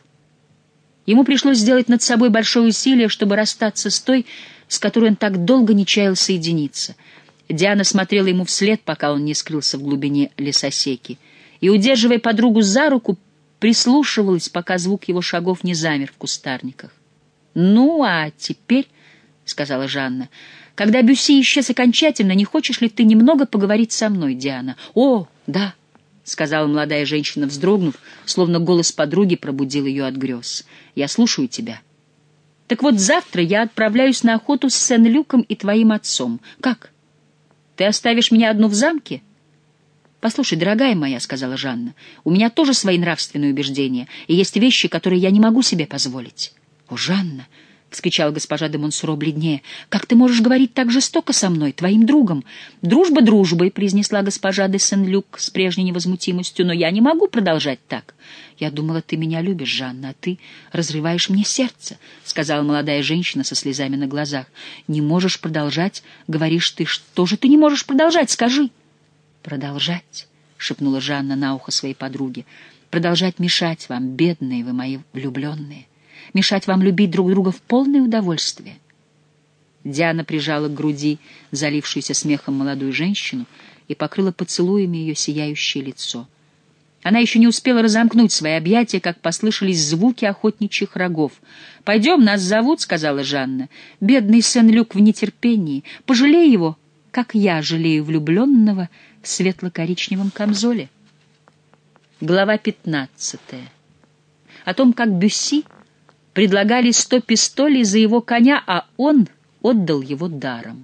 Ему пришлось сделать над собой большое усилие, чтобы расстаться с той, с которой он так долго не чаял соединиться. Диана смотрела ему вслед, пока он не скрылся в глубине лесосеки, и, удерживая подругу за руку, прислушивалась, пока звук его шагов не замер в кустарниках. «Ну, а теперь, сказала Жанна. «Когда Бюсси исчез окончательно, не хочешь ли ты немного поговорить со мной, Диана?» «О, да», — сказала молодая женщина, вздрогнув, словно голос подруги пробудил ее от грез. «Я слушаю тебя». «Так вот, завтра я отправляюсь на охоту с Сен-Люком и твоим отцом. Как? Ты оставишь меня одну в замке?» «Послушай, дорогая моя», — сказала Жанна, — «у меня тоже свои нравственные убеждения, и есть вещи, которые я не могу себе позволить». «О, Жанна!» — вскричала госпожа де Монсоро бледнее. «Как ты можешь говорить так жестоко со мной, твоим другом?» «Дружба дружбой», — произнесла госпожа де Сен-Люк с прежней невозмутимостью, «но я не могу продолжать так». «Я думала, ты меня любишь, Жанна, а ты разрываешь мне сердце», — сказала молодая женщина со слезами на глазах. «Не можешь продолжать, говоришь ты. Что же ты не можешь продолжать, скажи?» «Продолжать», — шепнула Жанна на ухо своей подруге, — «продолжать мешать вам, бедные вы мои влюбленные. Мешать вам любить друг друга в полное удовольствие». Диана прижала к груди залившуюся смехом молодую женщину и покрыла поцелуями ее сияющее лицо. Она еще не успела разомкнуть свои объятия, как послышались звуки охотничьих рогов. «Пойдем, нас зовут», — сказала Жанна. «Бедный Сен-Люк в нетерпении. Пожалей его, как я жалею влюбленного в светло-коричневом камзоле». Глава пятнадцатая. О том, как Бюсси предлагали сто пистолей за его коня, а он отдал его даром.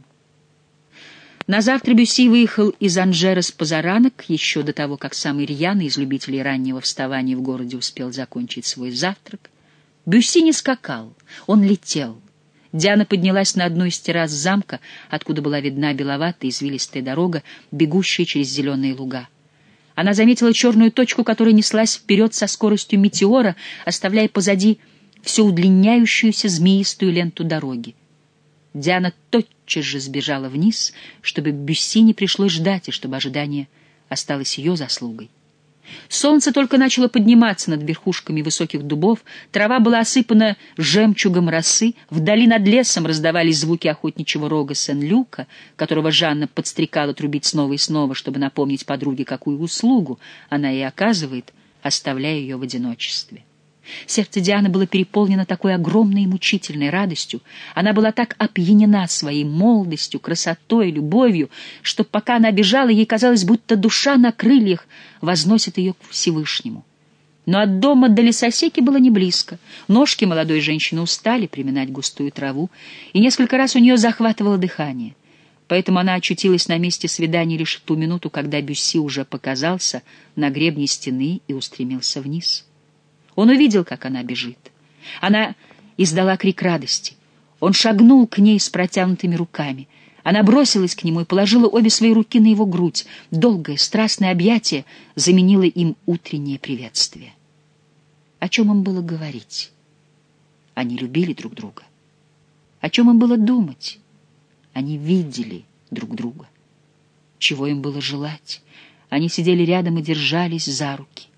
На завтра Бюсси выехал из Анжера с позаранок, еще до того, как самый рьяный из любителей раннего вставания в городе успел закончить свой завтрак. Бюсси не скакал, он летел. Диана поднялась на одну из террас замка, откуда была видна беловатая извилистая дорога, бегущая через зеленые луга. Она заметила черную точку, которая неслась вперед со скоростью метеора, оставляя позади всю удлиняющуюся змеистую ленту дороги. Диана тотчас же сбежала вниз, чтобы Бюсси не пришлось ждать, и чтобы ожидание осталось ее заслугой. Солнце только начало подниматься над верхушками высоких дубов, трава была осыпана жемчугом росы, вдали над лесом раздавались звуки охотничьего рога Сен-Люка, которого Жанна подстрекала трубить снова и снова, чтобы напомнить подруге, какую услугу она ей оказывает, оставляя ее в одиночестве. Сердце Дианы было переполнено такой огромной и мучительной радостью, она была так опьянена своей молодостью, красотой, любовью, что пока она бежала, ей казалось, будто душа на крыльях возносит ее к Всевышнему. Но от дома до лесосеки было не близко. Ножки молодой женщины устали приминать густую траву, и несколько раз у нее захватывало дыхание. Поэтому она очутилась на месте свидания лишь в ту минуту, когда Бюсси уже показался на гребне стены и устремился вниз. Он увидел, как она бежит. Она издала крик радости. Он шагнул к ней с протянутыми руками. Она бросилась к нему и положила обе свои руки на его грудь. Долгое, страстное объятие заменило им утреннее приветствие. О чем им было говорить? Они любили друг друга. О чем им было думать? Они видели друг друга. Чего им было желать? Они сидели рядом и держались за руки.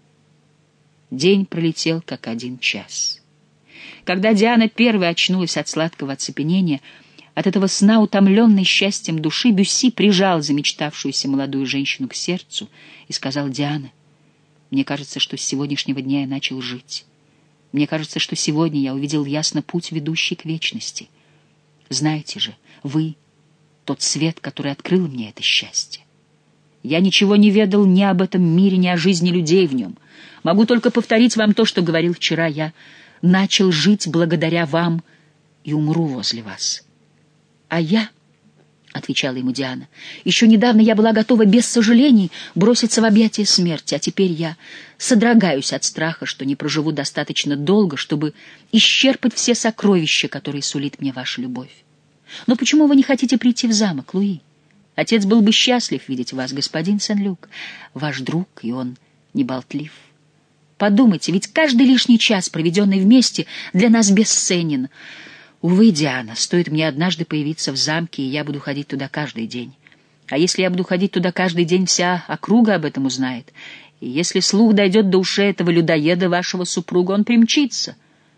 День пролетел, как один час. Когда Диана первой очнулась от сладкого оцепенения, от этого сна, утомленной счастьем души, Бюсси прижал замечтавшуюся молодую женщину к сердцу и сказал: «Диана, мне кажется, что с сегодняшнего дня я начал жить. Мне кажется, что сегодня я увидел ясно путь, ведущий к вечности. Знаете же, вы — тот свет, который открыл мне это счастье. Я ничего не ведал ни об этом мире, ни о жизни людей в нем. Могу только повторить вам то, что говорил вчера. Я начал жить благодаря вам и умру возле вас». «А я, — отвечала ему Диана, — еще недавно я была готова без сожалений броситься в объятия смерти, а теперь я содрогаюсь от страха, что не проживу достаточно долго, чтобы исчерпать все сокровища, которые сулит мне ваша любовь. Но почему вы не хотите прийти в замок, Луи? Отец был бы счастлив видеть вас, господин Сен-Люк. Ваш друг, и он не болтлив. Подумайте, ведь каждый лишний час, проведенный вместе, для нас бесценен. Увы, Диана, стоит мне однажды появиться в замке, и я буду ходить туда каждый день. А если я буду ходить туда каждый день, вся округа об этом узнает. И если слух дойдет до ушей этого людоеда, вашего супруга, он примчится.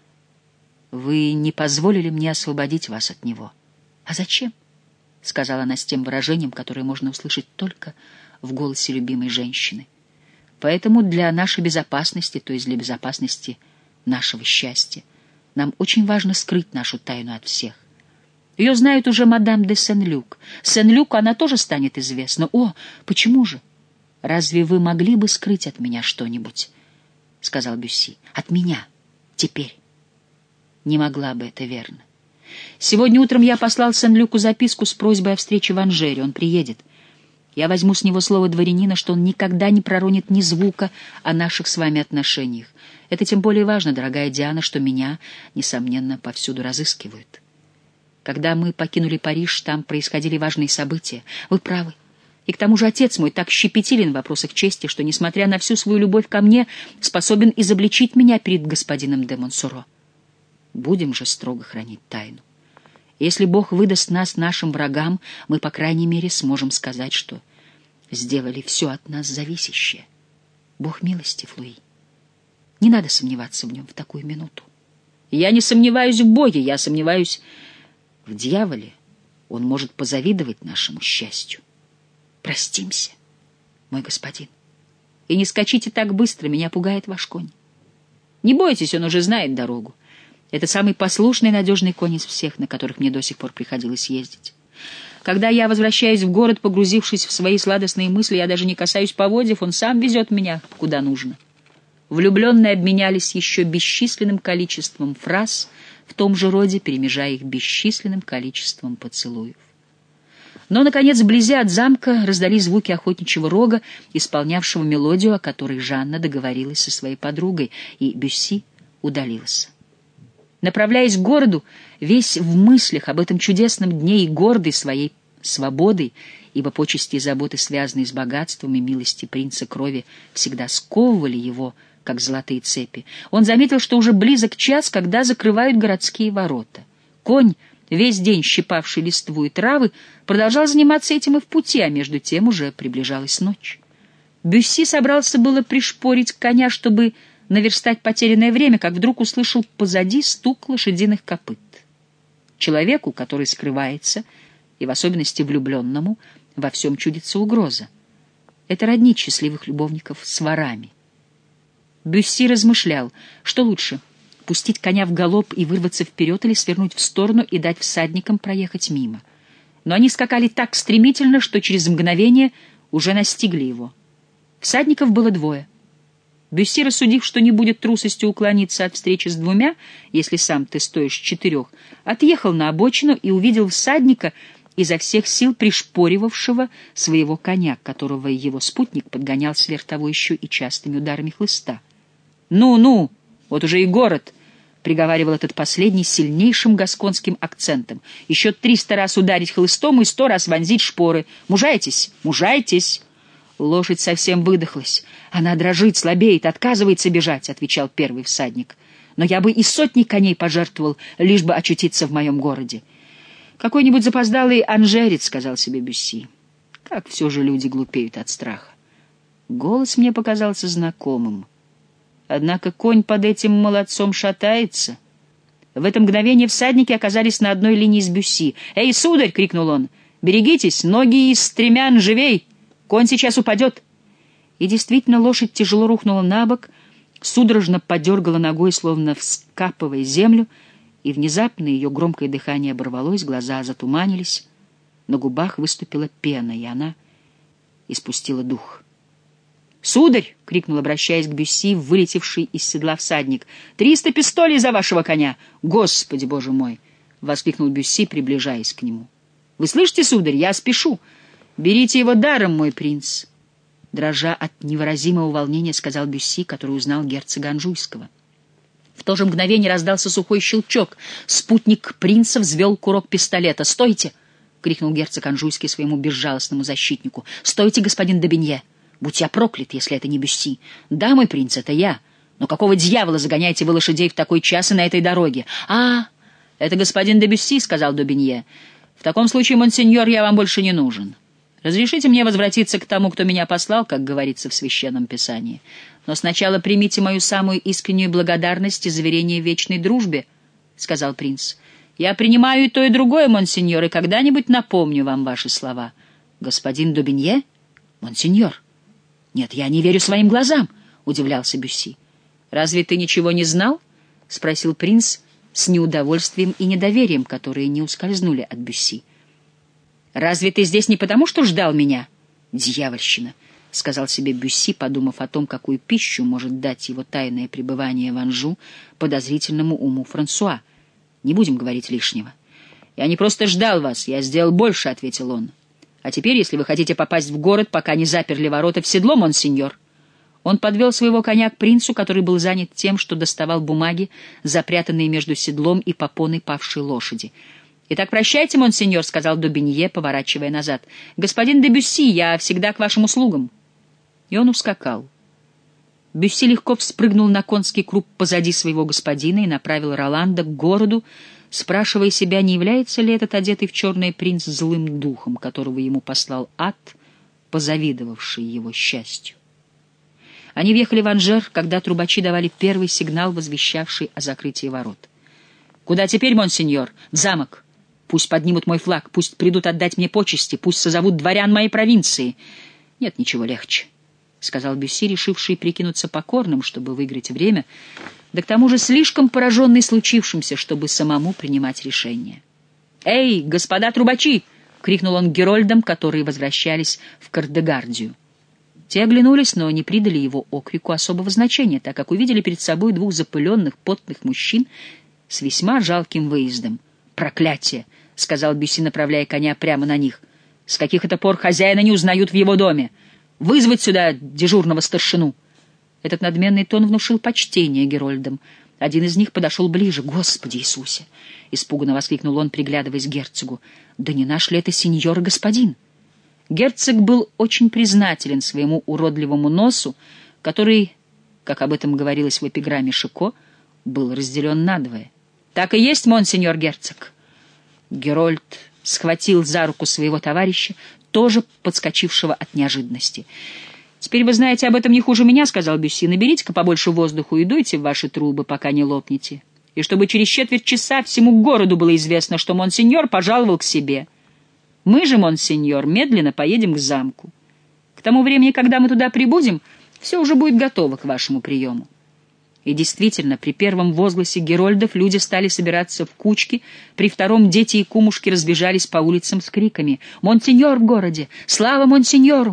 Вы не позволили мне освободить вас от него. А зачем? — сказала она с тем выражением, которое можно услышать только в голосе любимой женщины. «Поэтому для нашей безопасности, то есть для безопасности нашего счастья, нам очень важно скрыть нашу тайну от всех. Ее знает уже мадам де Сен-Люк. Сен-Люку она тоже станет известна. О, почему же? Разве вы могли бы скрыть от меня что-нибудь? — сказал Бюсси. — От меня. Теперь. Не могла бы, это верно. Сегодня утром я послал Сен-Люку записку с просьбой о встрече в Анжере. Он приедет. Я возьму с него слово дворянина, что он никогда не проронит ни звука о наших с вами отношениях. Это тем более важно, дорогая Диана, что меня, несомненно, повсюду разыскивают. Когда мы покинули Париж, там происходили важные события. Вы правы. И к тому же отец мой так щепетилен в вопросах чести, что, несмотря на всю свою любовь ко мне, способен изобличить меня перед господином де Монсоро. Будем же строго хранить тайну. Если Бог выдаст нас нашим врагам, мы, по крайней мере, сможем сказать, что сделали все от нас зависящее. Бог милостив, Луи. Не надо сомневаться в нем в такую минуту. Я не сомневаюсь в Боге, я сомневаюсь в дьяволе. Он может позавидовать нашему счастью. Простимся, мой господин. И не скачите так быстро, меня пугает ваш конь. Не бойтесь, он уже знает дорогу. Это самый послушный и надежный конь из всех, на которых мне до сих пор приходилось ездить. Когда я возвращаюсь в город, погрузившись в свои сладостные мысли, я даже не касаюсь поводьев, он сам везет меня куда нужно. Влюбленные обменялись еще бесчисленным количеством фраз в том же роде, перемежая их бесчисленным количеством поцелуев. Но, наконец, вблизи от замка раздались звуки охотничьего рога, исполнявшего мелодию, о которой Жанна договорилась со своей подругой, и Бюсси удалился. Направляясь к городу, весь в мыслях об этом чудесном дне и гордый своей свободой, ибо почести и заботы, связанные с богатством и милости принца крови, всегда сковывали его, как золотые цепи, он заметил, что уже близок час, когда закрывают городские ворота. Конь, весь день щипавший листву и травы, продолжал заниматься этим и в пути, а между тем уже приближалась ночь. Бюсси собрался было пришпорить коня, чтобы наверстать потерянное время, как вдруг услышал позади стук лошадиных копыт. Человеку, который скрывается, и в особенности влюбленному, во всем чудится угроза. Это роднить счастливых любовников с ворами. Бюсси размышлял, что лучше — пустить коня в галоп и вырваться вперед или свернуть в сторону и дать всадникам проехать мимо. Но они скакали так стремительно, что через мгновение уже настигли его. Всадников было двое. Бюсси, рассудив, что не будет трусостью уклониться от встречи с двумя, если сам ты стоишь четырех, отъехал на обочину и увидел всадника, изо всех сил пришпоривавшего своего коня, которого его спутник подгонял сверх того еще и частыми ударами хлыста. «Ну, ну, вот уже и город!» — приговаривал этот последний сильнейшим гасконским акцентом. «Еще триста раз ударить хлыстом и сто раз вонзить шпоры. Мужайтесь, мужайтесь!» «Лошадь совсем выдохлась. Она дрожит, слабеет, отказывается бежать», — отвечал первый всадник. «Но я бы и сотни коней пожертвовал, лишь бы очутиться в моем городе». «Какой-нибудь запоздалый анжерец», — сказал себе Бюсси. «Как все же люди глупеют от страха». Голос мне показался знакомым. Однако конь под этим молодцом шатается. В это мгновение всадники оказались на одной линии с Бюсси. «Эй, сударь!» — крикнул он. «Берегитесь! Ноги из стремян живей! Конь сейчас упадет!» И действительно, лошадь тяжело рухнула на бок, судорожно подергала ногой, словно вскапывая землю, и внезапно ее громкое дыхание оборвалось, глаза затуманились, на губах выступила пена, и она испустила дух. «Сударь!» — крикнул, обращаясь к Бюсси, вылетевший из седла всадник. «Триста пистолей за вашего коня!» «Господи, боже мой!» — воскликнул Бюсси, приближаясь к нему. «Вы слышите, сударь, я спешу! Берите его даром, мой принц!» Дрожа от невыразимого волнения, сказал Бюсси, который узнал герцога Анжуйского. В то же мгновение раздался сухой щелчок. Спутник принца взвел курок пистолета. «Стойте!» — крикнул герцог Анжуйский своему безжалостному защитнику. «Стойте, господин де Бенье! Будь я проклят, если это не Бюсси! Да, мой принц, это я! Но какого дьявола загоняете вы лошадей в такой час и на этой дороге?» «А, это господин де Бюсси», — сказал де Бенье. «В таком случае, монсеньор, я вам больше не нужен. Разрешите мне возвратиться к тому, кто меня послал, как говорится в Священном Писании. Но сначала примите мою самую искреннюю благодарность и заверение в вечной дружбе», — сказал принц. «Я принимаю и то, и другое, монсеньор, и когда-нибудь напомню вам ваши слова». «Господин де Бенье? Монсеньор?» «Нет, я не верю своим глазам», — удивлялся Бюсси. «Разве ты ничего не знал?» — спросил принц, с неудовольствием и недоверием, которые не ускользнули от Бюсси. «Разве ты здесь не потому, что ждал меня?» «Дьявольщина», — сказал себе Бюсси, подумав о том, какую пищу может дать его тайное пребывание в Анжу подозрительному уму Франсуа. «Не будем говорить лишнего». «Я не просто ждал вас, я сделал больше», — ответил он. «А теперь, если вы хотите попасть в город, пока не заперли ворота, в седло, монсеньор». Он подвел своего коня к принцу, который был занят тем, что доставал бумаги, запрятанные между седлом и попоной павшей лошади. «Итак, прощайте, монсеньор», — сказал Добинье, поворачивая назад. «Господин де Бюсси, я всегда к вашим услугам». И он ускакал. Бюсси легко вспрыгнул на конский круп позади своего господина и направил Роланда к городу, спрашивая себя, не является ли этот одетый в черное принц злым духом, которого ему послал ад, позавидовавший его счастью. Они въехали в Анжер, когда трубачи давали первый сигнал, возвещавший о закрытии ворот. «Куда теперь, монсеньор? В замок. Пусть поднимут мой флаг, пусть придут отдать мне почести, пусть созовут дворян моей провинции». «Нет ничего легче», — сказал Бюсси, решивший прикинуться покорным, чтобы выиграть время, да к тому же слишком пораженный случившимся, чтобы самому принимать решение. «Эй, господа трубачи!» — крикнул он герольдам, которые возвращались в Кардегардию. Те оглянулись, но не придали его окрику особого значения, так как увидели перед собой двух запыленных, потных мужчин с весьма жалким выездом. «Проклятие!» — сказал Бюсси, направляя коня прямо на них. «С каких это пор хозяина не узнают в его доме? Вызвать сюда дежурного старшину!» Этот надменный тон внушил почтение герольдам. Один из них подошел ближе. «Господи Иисусе!» — испуганно воскликнул он, приглядываясь к герцогу. «Да не наш ли это сеньор и господин?» Герцог был очень признателен своему уродливому носу, который, как об этом говорилось в эпиграмме Шико, был разделен надвое. «Так и есть, монсеньор герцог!» Герольд схватил за руку своего товарища, тоже подскочившего от неожиданности. «Теперь вы знаете об этом не хуже меня», — сказал Бюсси. «Наберите-ка побольше воздуху и дуйте в ваши трубы, пока не лопнете. И чтобы через четверть часа всему городу было известно, что монсеньор пожаловал к себе. Мы же, монсеньор, медленно поедем к замку. К тому времени, когда мы туда прибудем, все уже будет готово к вашему приему». И действительно, при первом возгласе герольдов люди стали собираться в кучки, при втором дети и кумушки разбежались по улицам с криками «Монсеньор в городе! Слава монсеньору!»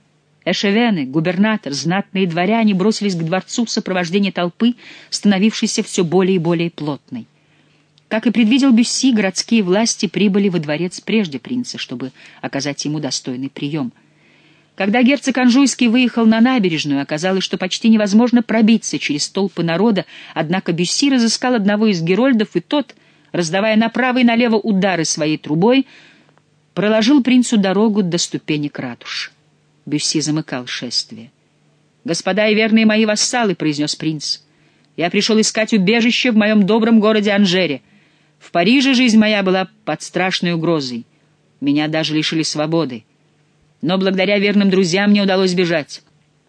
Эшевены, губернатор, знатные дворяне бросились к дворцу в сопровождении толпы, становившейся все более и более плотной. Как и предвидел Бюсси, городские власти прибыли во дворец прежде принца, чтобы оказать ему достойный прием. Когда герцог Анжуйский выехал на набережную, оказалось, что почти невозможно пробиться через толпы народа, однако Бюсси разыскал одного из герольдов, и тот, раздавая направо и налево удары своей трубой, проложил принцу дорогу до ступенек ратуши. Бюсси замыкал шествие. «Господа и верные мои вассалы», — произнес принц, — «я пришел искать убежище в моем добром городе Анжере. В Париже жизнь моя была под страшной угрозой. Меня даже лишили свободы. Но благодаря верным друзьям мне удалось бежать».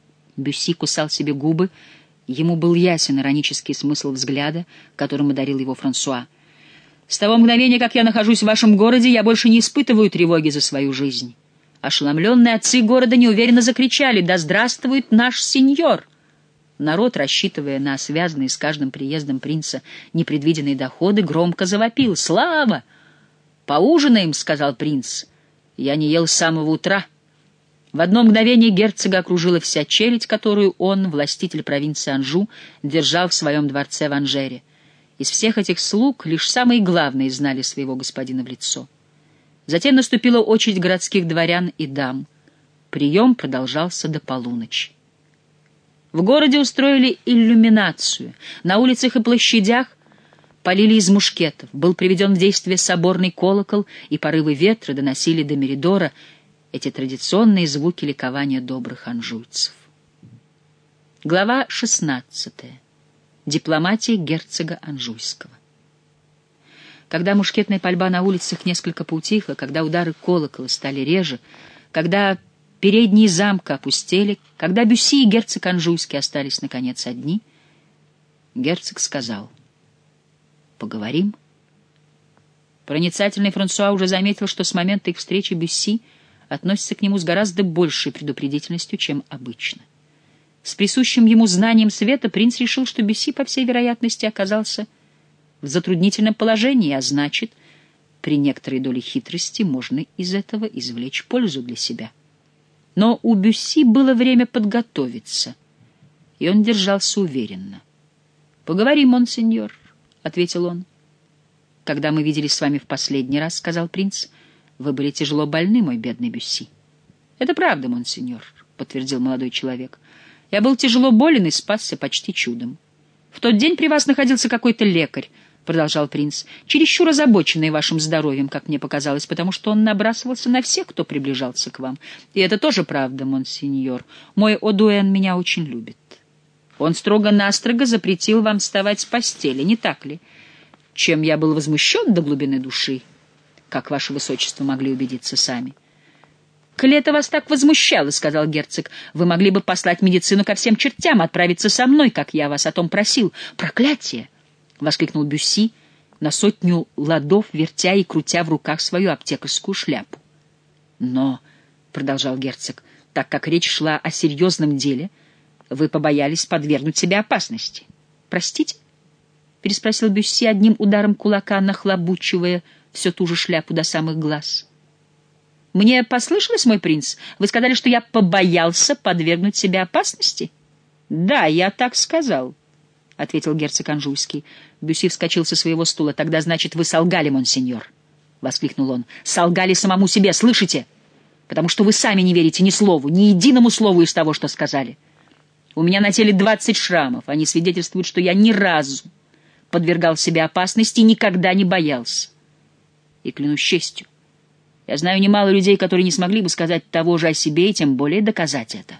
Бюсси кусал себе губы. Ему был ясен иронический смысл взгляда, которым одарил его Франсуа. «С того мгновения, как я нахожусь в вашем городе, я больше не испытываю тревоги за свою жизнь». Ошеломленные отцы города неуверенно закричали: «Да здравствует наш сеньор!» Народ, рассчитывая на связанные с каждым приездом принца непредвиденные доходы, громко завопил: «Слава! Поужинаем!» — сказал принц. «Я не ел с самого утра». В одно мгновение герцога окружила вся челядь, которую он, властитель провинции Анжу, держал в своем дворце в Анжере. Из всех этих слуг лишь самые главные знали своего господина в лицо. Затем наступила очередь городских дворян и дам. Прием продолжался до полуночи. В городе устроили иллюминацию. На улицах и площадях полили из мушкетов. Был приведен в действие соборный колокол, и порывы ветра доносили до Меридора эти традиционные звуки ликования добрых анжуйцев. Глава шестнадцатая. Дипломатия герцога Анжуйского. Когда мушкетная пальба на улицах несколько поутихла, когда удары колокола стали реже, когда передние замка опустели, когда Бюсси и герцог Анжуйский остались, наконец, одни, герцог сказал: «Поговорим». Проницательный Франсуа уже заметил, что с момента их встречи Бюсси относится к нему с гораздо большей предупредительностью, чем обычно. С присущим ему знанием света принц решил, что Бюсси, по всей вероятности, оказался в затруднительном положении, а значит, при некоторой доле хитрости можно из этого извлечь пользу для себя. Но у Бюсси было время подготовиться, и он держался уверенно. «Поговорим, монсеньор», — ответил он. «Когда мы виделись с вами в последний раз, — сказал принц, — вы были тяжело больны, мой бедный Бюсси». «Это правда, монсеньор», — подтвердил молодой человек. «Я был тяжело болен и спасся почти чудом. В тот день при вас находился какой-то лекарь, — продолжал принц, — чересчур озабоченный вашим здоровьем, как мне показалось, потому что он набрасывался на всех, кто приближался к вам. И это тоже правда, монсеньор. Мой Одуэн меня очень любит. Он строго-настрого запретил вам вставать с постели, не так ли? Чем я был возмущен до глубины души, как ваше высочество могли убедиться сами». «Коли это вас так возмущало, — сказал герцог, — вы могли бы послать медицину ко всем чертям, отправиться со мной, как я вас о том просил. Проклятие! — воскликнул Бюсси, на сотню ладов вертя и крутя в руках свою аптекарскую шляпу. «Но, — продолжал герцог, — так как речь шла о серьезном деле, вы побоялись подвергнуть себя опасности. Простите? — переспросил Бюсси одним ударом кулака, нахлобучивая всю ту же шляпу до самых глаз. «Мне послышалось, мой принц? Вы сказали, что я побоялся подвергнуть себя опасности?» «Да, я так сказал», — ответил герцог Анжуйский. Бюсси вскочил со своего стула. «Тогда, значит, вы солгали, монсеньор», — воскликнул он. «Солгали самому себе, слышите? Потому что вы сами не верите ни слову, ни единому слову из того, что сказали. У меня на теле двадцать шрамов. Они свидетельствуют, что я ни разу подвергал себя опасности и никогда не боялся. И клянусь честью, я знаю немало людей, которые не смогли бы сказать того же о себе и тем более доказать это».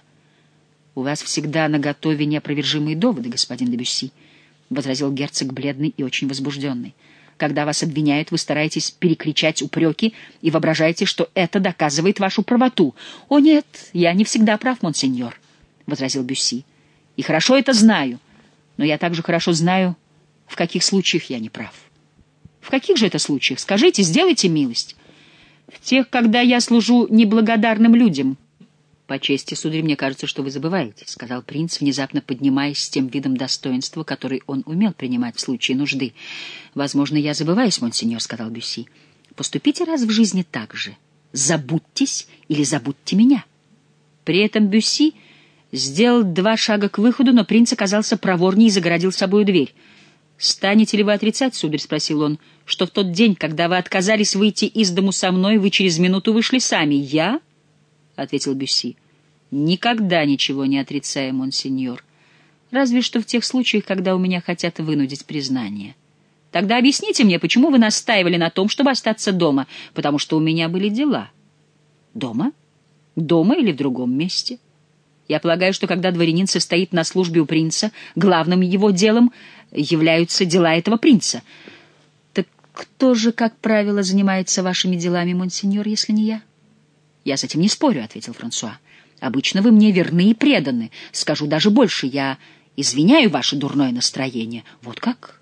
«У вас всегда наготове неопровержимые доводы, господин де Бюсси», — возразил герцог, бледный и очень возбужденный. «Когда вас обвиняют, вы стараетесь перекричать упреки и воображаете, что это доказывает вашу правоту». «О нет, я не всегда прав, монсеньор», — возразил Бюсси. «И хорошо это знаю, но я также хорошо знаю, в каких случаях я не прав». «В каких же это случаях? Скажите, сделайте милость». «В тех, когда я служу неблагодарным людям». «По чести, сударь, мне кажется, что вы забываете», — сказал принц, внезапно поднимаясь с тем видом достоинства, который он умел принимать в случае нужды. «Возможно, я забываюсь, монсеньор», — сказал Бюсси. «Поступите раз в жизни так же. Забудьтесь или забудьте меня». При этом Бюсси сделал два шага к выходу, но принц оказался проворнее и загородил собою дверь. «Станете ли вы отрицать, сударь, — спросил он, — что в тот день, когда вы отказались выйти из дому со мной, вы через минуту вышли сами?» «Я? — ответил Бюсси. — Никогда ничего не отрицаю, монсеньор. Разве что в тех случаях, когда у меня хотят вынудить признание. Тогда объясните мне, почему вы настаивали на том, чтобы остаться дома? Потому что у меня были дела». «Дома? Дома или в другом месте? Я полагаю, что когда дворянин состоит на службе у принца, главным его делом являются дела этого принца. Так кто же, как правило, занимается вашими делами, монсеньор, если не я?» «Я с этим не спорю», — ответил Франсуа. «Обычно вы мне верны и преданы. Скажу даже больше, я извиняю ваше дурное настроение». «Вот как?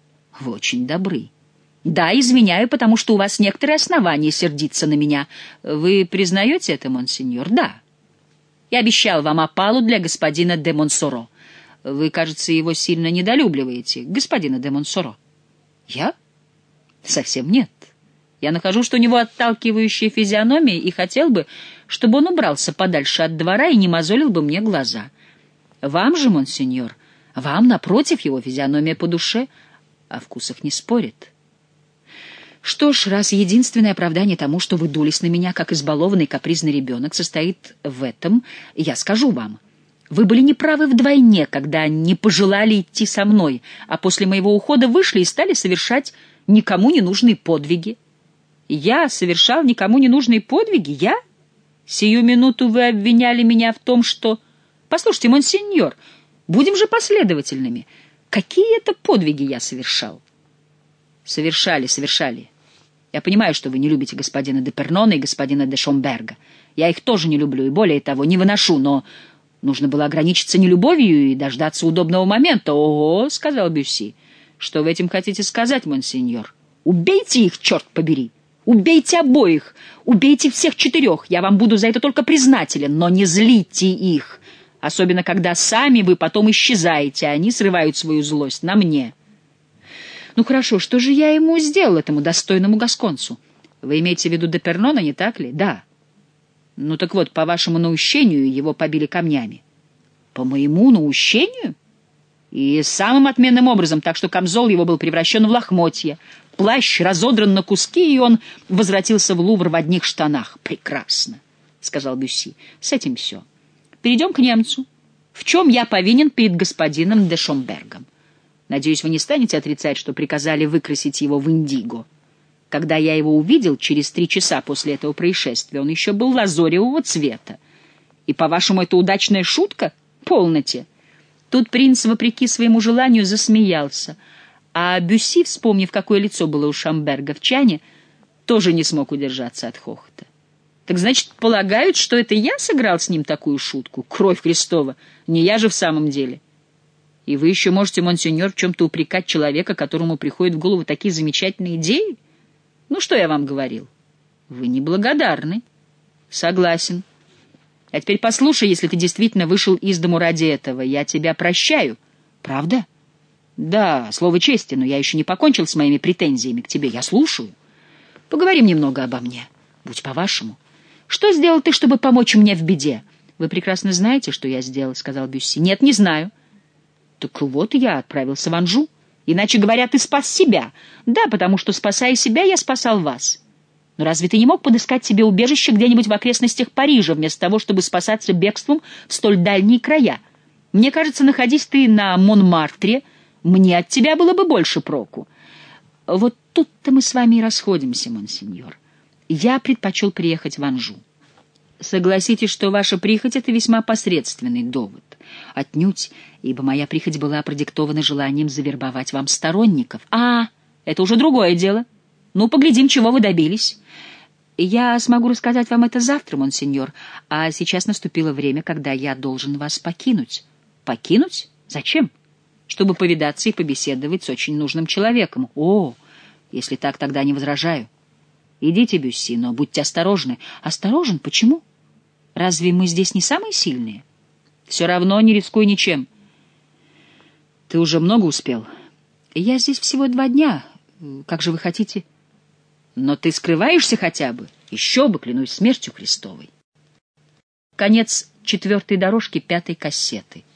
Вы очень добры». «Да, извиняю, потому что у вас некоторые основания сердиться на меня. Вы признаете это, монсеньор?» «Да. Я обещал вам опалу для господина де Монсоро. Вы, кажется, его сильно недолюбливаете, господина де Монсоро». «Я? Совсем нет. Я нахожу, что у него отталкивающая физиономия, и хотел бы, чтобы он убрался подальше от двора и не мозолил бы мне глаза. Вам же, монсеньор, вам, напротив, его физиономия по душе, о вкусах не спорит». «Что ж, раз единственное оправдание тому, что вы дулись на меня, как избалованный капризный ребенок, состоит в этом, я скажу вам. Вы были неправы вдвойне, когда не пожелали идти со мной, а после моего ухода вышли и стали совершать никому не нужные подвиги». «Я совершал никому не нужные подвиги? Я? Сию минуту вы обвиняли меня в том, что...» «Послушайте, монсеньор, будем же последовательными. Какие это подвиги я совершал?» «Совершали, совершали. Я понимаю, что вы не любите господина де Пернона и господина де Шомберга. Я их тоже не люблю и, более того, не выношу, но нужно было ограничиться нелюбовью и дождаться удобного момента». «Ого», — сказал Бюсси, — «что вы этим хотите сказать, монсеньор? Убейте их, черт побери! Убейте обоих! Убейте всех четырех! Я вам буду за это только признателен, но не злите их, особенно когда сами вы потом исчезаете, а они срывают свою злость на мне». Ну хорошо, что же я ему сделал, этому достойному гасконцу? Вы имеете в виду Депернона, не так ли? Да. Ну так вот, по вашему наущению его побили камнями. По моему наущению? И самым отменным образом, так что камзол его был превращен в лохмотья. Плащ разодран на куски, и он возвратился в Лувр в одних штанах. Прекрасно, — сказал Бюсси. С этим все. Перейдем к немцу. В чем я повинен перед господином де Шомбергом? Надеюсь, вы не станете отрицать, что приказали выкрасить его в индиго. Когда я его увидел через три часа после этого происшествия, он еще был лазоревого цвета. И, по-вашему, это удачная шутка? Полноте. Тут принц, вопреки своему желанию, засмеялся, а Бюсси, вспомнив, какое лицо было у Шомберга в чане, тоже не смог удержаться от хохота. Так значит, полагают, что это я сыграл с ним такую шутку? Кровь Христова! Не я же в самом деле. И вы еще можете, монсеньор, в чем-то упрекать человека, которому приходят в голову такие замечательные идеи? Ну, что я вам говорил? Вы неблагодарны. Согласен. А теперь послушай, если ты действительно вышел из дому ради этого, я тебя прощаю. Правда? Да, слово чести, но я еще не покончил с моими претензиями к тебе. Я слушаю. Поговорим немного обо мне. Будь по-вашему. Что сделал ты, чтобы помочь мне в беде? Вы прекрасно знаете, что я сделал, — сказал Бюсси. Нет, не знаю. Так вот, я отправился в Анжу. Иначе говоря, ты спас себя. Да, потому что, спасая себя, я спасал вас. Но разве ты не мог подыскать себе убежище где-нибудь в окрестностях Парижа, вместо того, чтобы спасаться бегством в столь дальние края? Мне кажется, находись ты на Монмартре, мне от тебя было бы больше проку. Вот тут-то мы с вами и расходимся, монсеньор. Я предпочел приехать в Анжу. Согласитесь, что ваша прихоть — это весьма посредственный довод. Отнюдь, ибо моя прихоть была продиктована желанием завербовать вам сторонников. А, это уже другое дело. Ну, поглядим, чего вы добились. Я смогу рассказать вам это завтра, монсеньор, а сейчас наступило время, когда я должен вас покинуть. Покинуть? Зачем? Чтобы повидаться и побеседовать с очень нужным человеком. О, если так, тогда не возражаю. Идите, Бюсси, но будьте осторожны. Осторожен? Почему? Разве мы здесь не самые сильные? Все равно не рискуй ничем. Ты уже много успел? Я здесь всего два дня. Как же вы хотите? Но ты скрываешься хотя бы? Еще бы, клянусь смертью Христовой. Конец четвертой дорожки пятой кассеты.